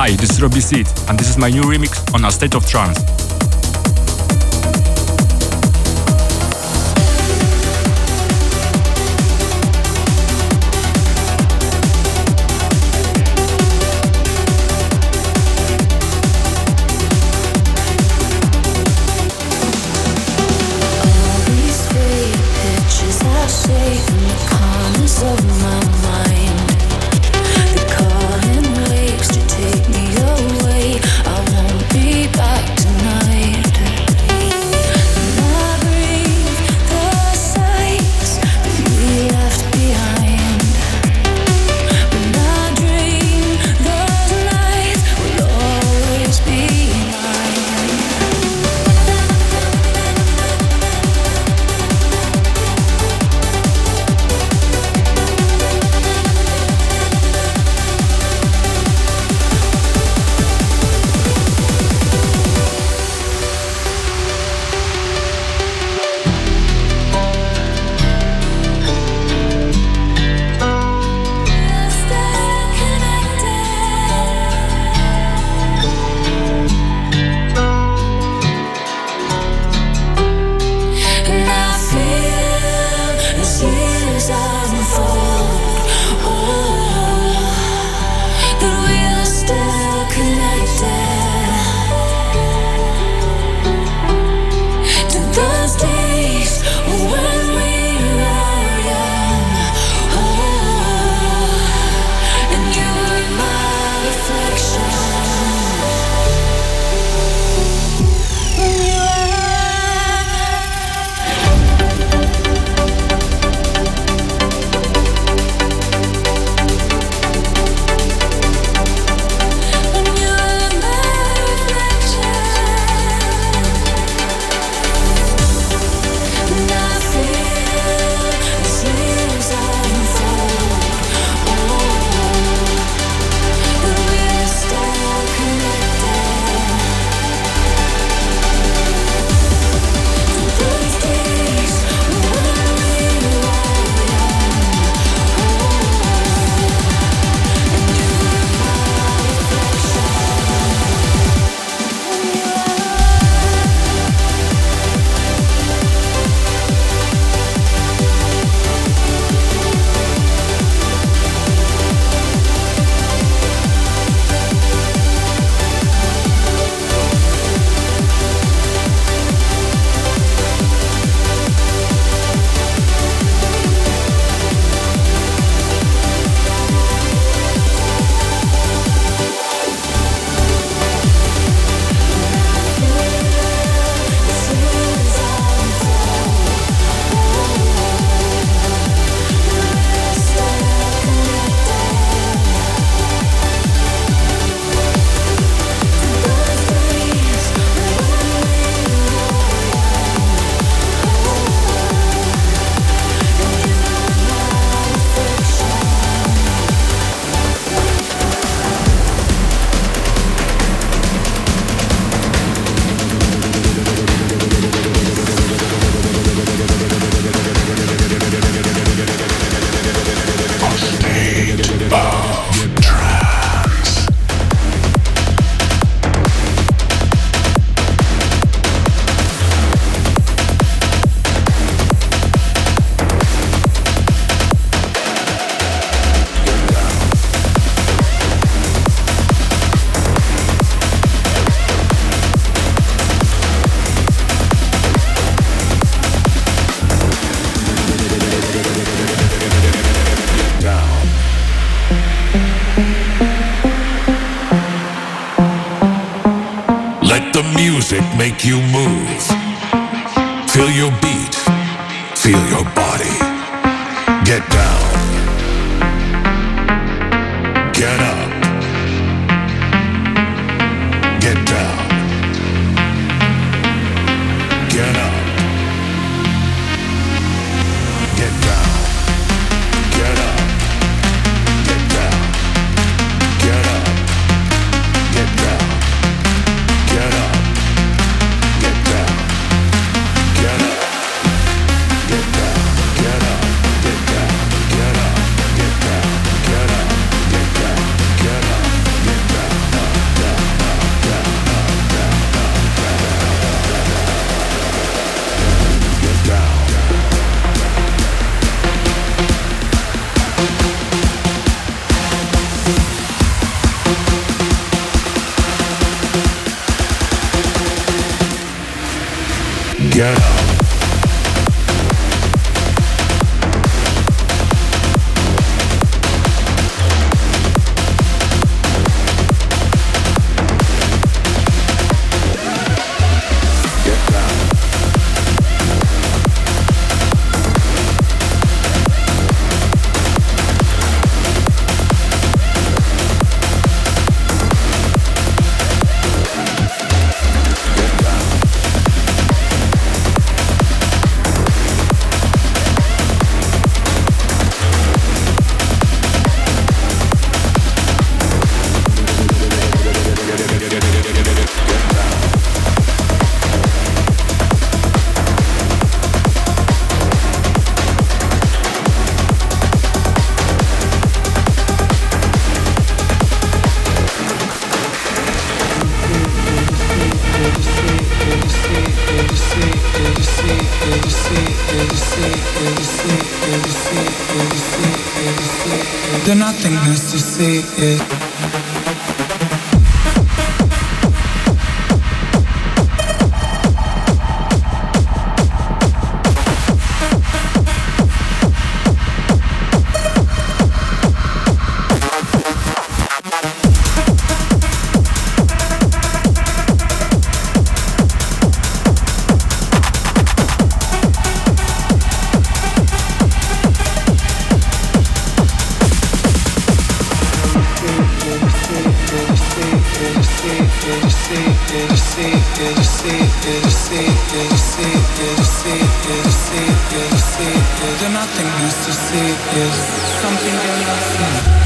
Hi, this is Robbie Seed, and this is my new remix on A State of Trance. music make you move. Feel your beat, feel your body. Get down, get up, get down, get up, get down, get up, get down, get up, get down, get up, get down, get up, get down, get up, get down, get up, get down, get up, get down, Get up. The nothingness you see is the nothingness you see is something you're not seeing.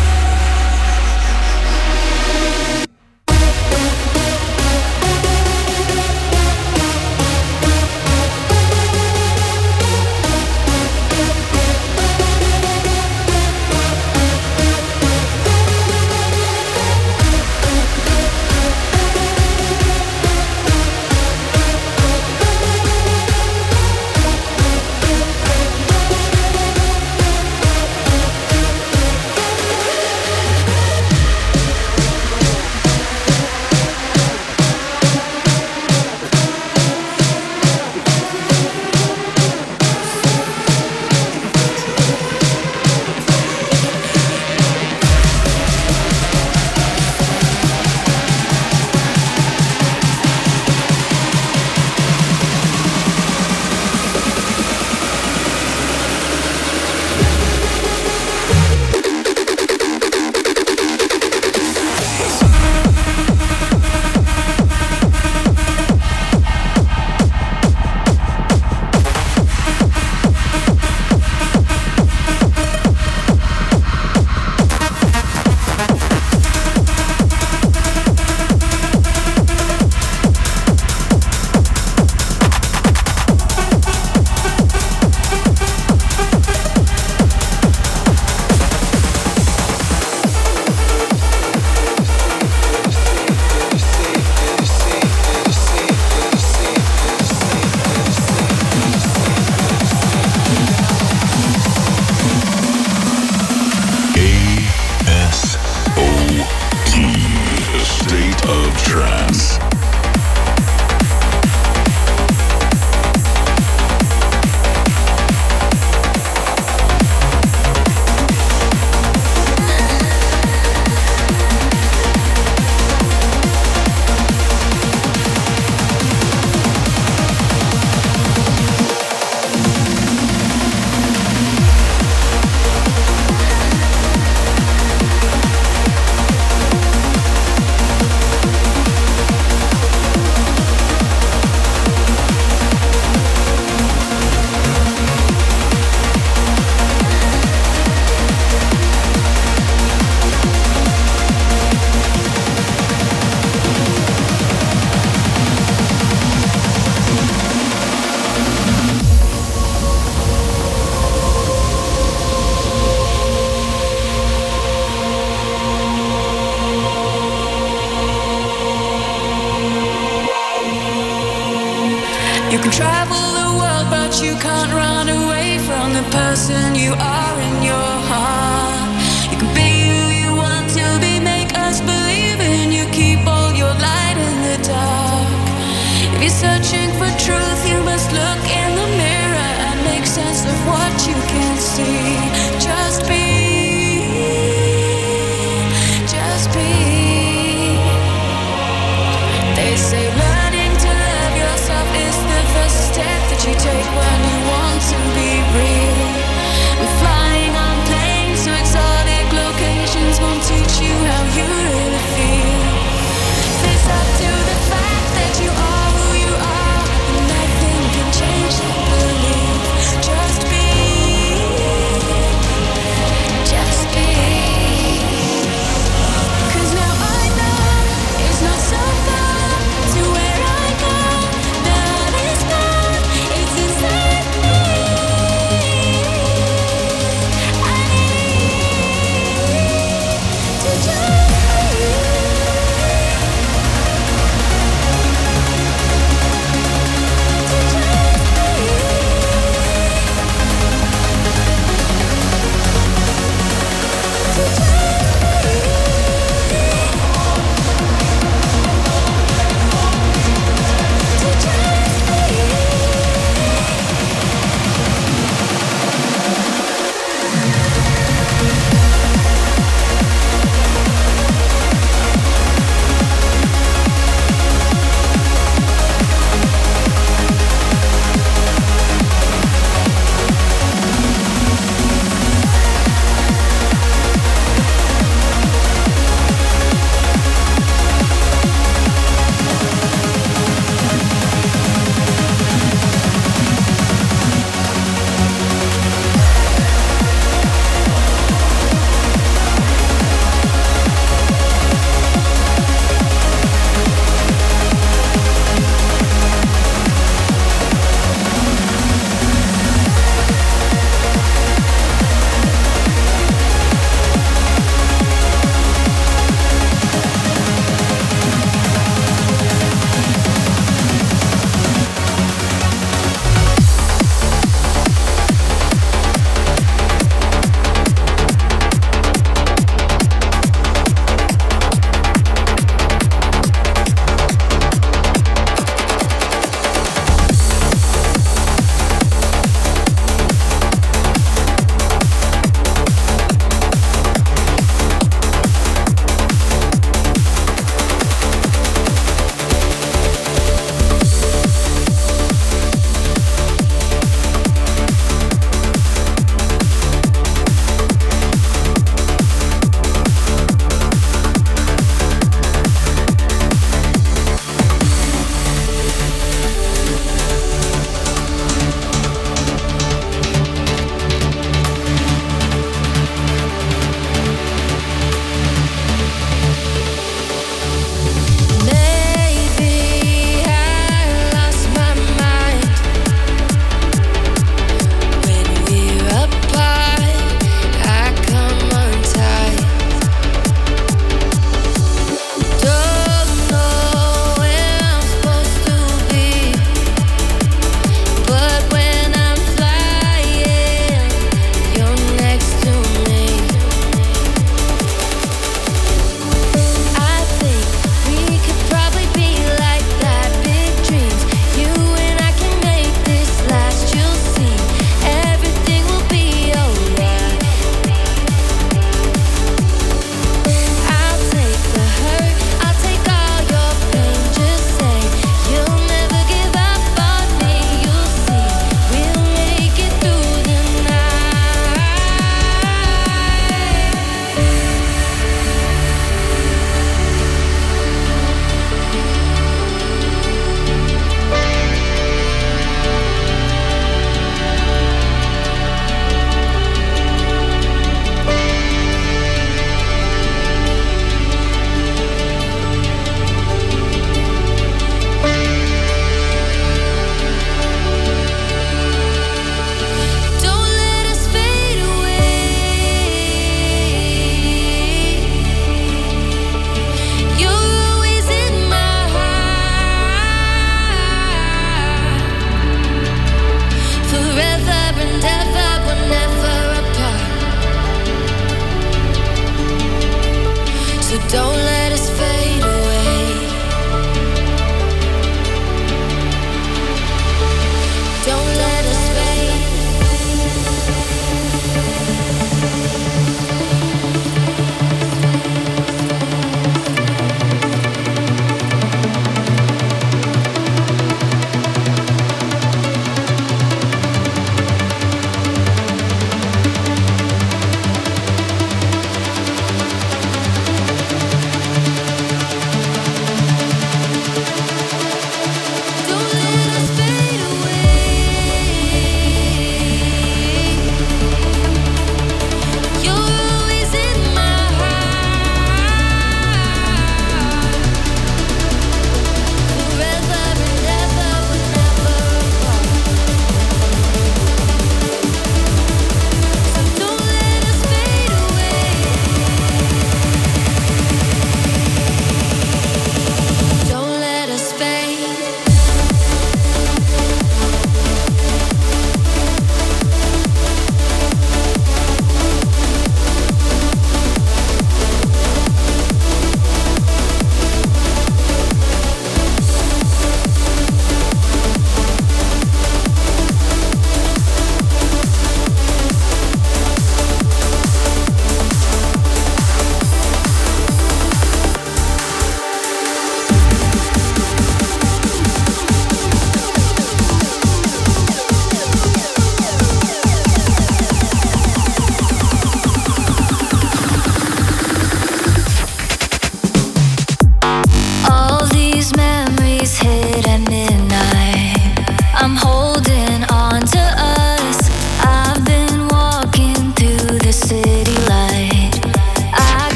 You can travel the world, but you can't run away from the person you are in your heart. You can be who you want to be, make us believe in you, keep all your light in the dark. If you're searching for truth, you must look see. Just be, just be. They say learning to love yourself is the first step that you take when you want to be real. And flying on planes to exotic locations won't teach you how you really feel. Face up to the fact that you are who you are, and nothing can change that belief. Just be,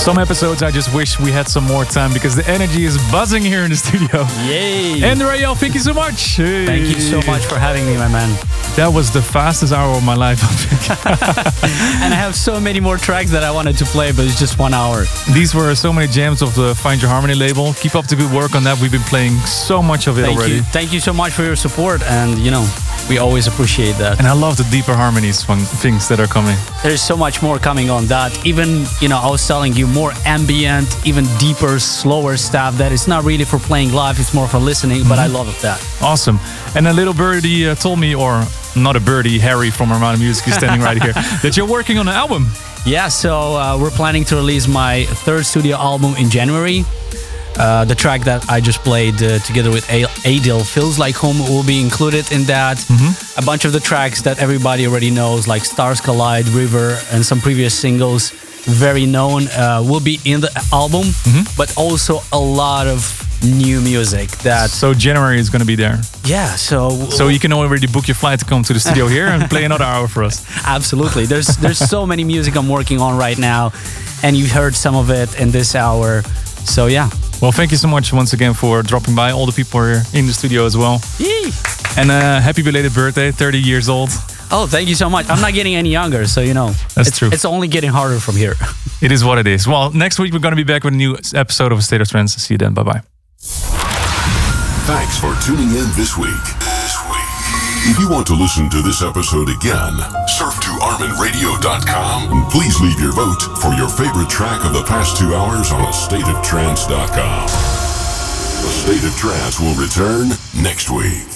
Some episodes I just wish we had some more time because the energy is buzzing here in the studio. Yay! And Rael, thank you so much. Hey. Thank you so much for having me, my man. That was the fastest hour of my life, I think. And I have so many more tracks that I wanted to play, but it's just one hour. These were so many jams of the Find Your Harmony label. Keep up the good work on that. We've been playing so much of it Thank already. you. Thank you so much for your support, and you know, we always appreciate that. And I love the deeper harmonies from things that are coming. There's so much more coming on that. Even, you know, I was telling you more ambient, even deeper, slower stuff that is not really for playing live, it's more for listening, mm-hmm. but I love that. Awesome. And a little birdie uh, told me, or not a birdie, Harry from Armada Music is standing right here, that you're working on an album. Yeah, so uh, we're planning to release my third studio album in January. Uh, the track that I just played uh, together with Adil, Feels Like Home, will be included in that. Mm-hmm. A bunch of the tracks that everybody already knows, like Stars Collide, River, and some previous singles, very known, uh, will be in the album, mm-hmm. but also a lot of new music. That So January is going to be there. Yeah, so... So you can already book your flight to come to the studio here and play another hour for us. Absolutely. There's, there's so many music I'm working on right now, and you heard some of it in this hour. So yeah. Well, thank you so much once again for dropping by. All the people are here in the studio as well. Yay! And uh, happy belated birthday, thirty years old. Oh, thank you so much. I'm not getting any younger, so you know. That's it's, true. It's only getting harder from here. It is what it is. Well, next week we're going to be back with a new episode of A State of Trance. See you then. Bye-bye. Thanks for tuning in this week. This week. If you want to listen to this episode again, surf to armin radio dot com and please leave your vote for your favorite track of the past two hours on a state of trance dot com. A State of Trance will return next week.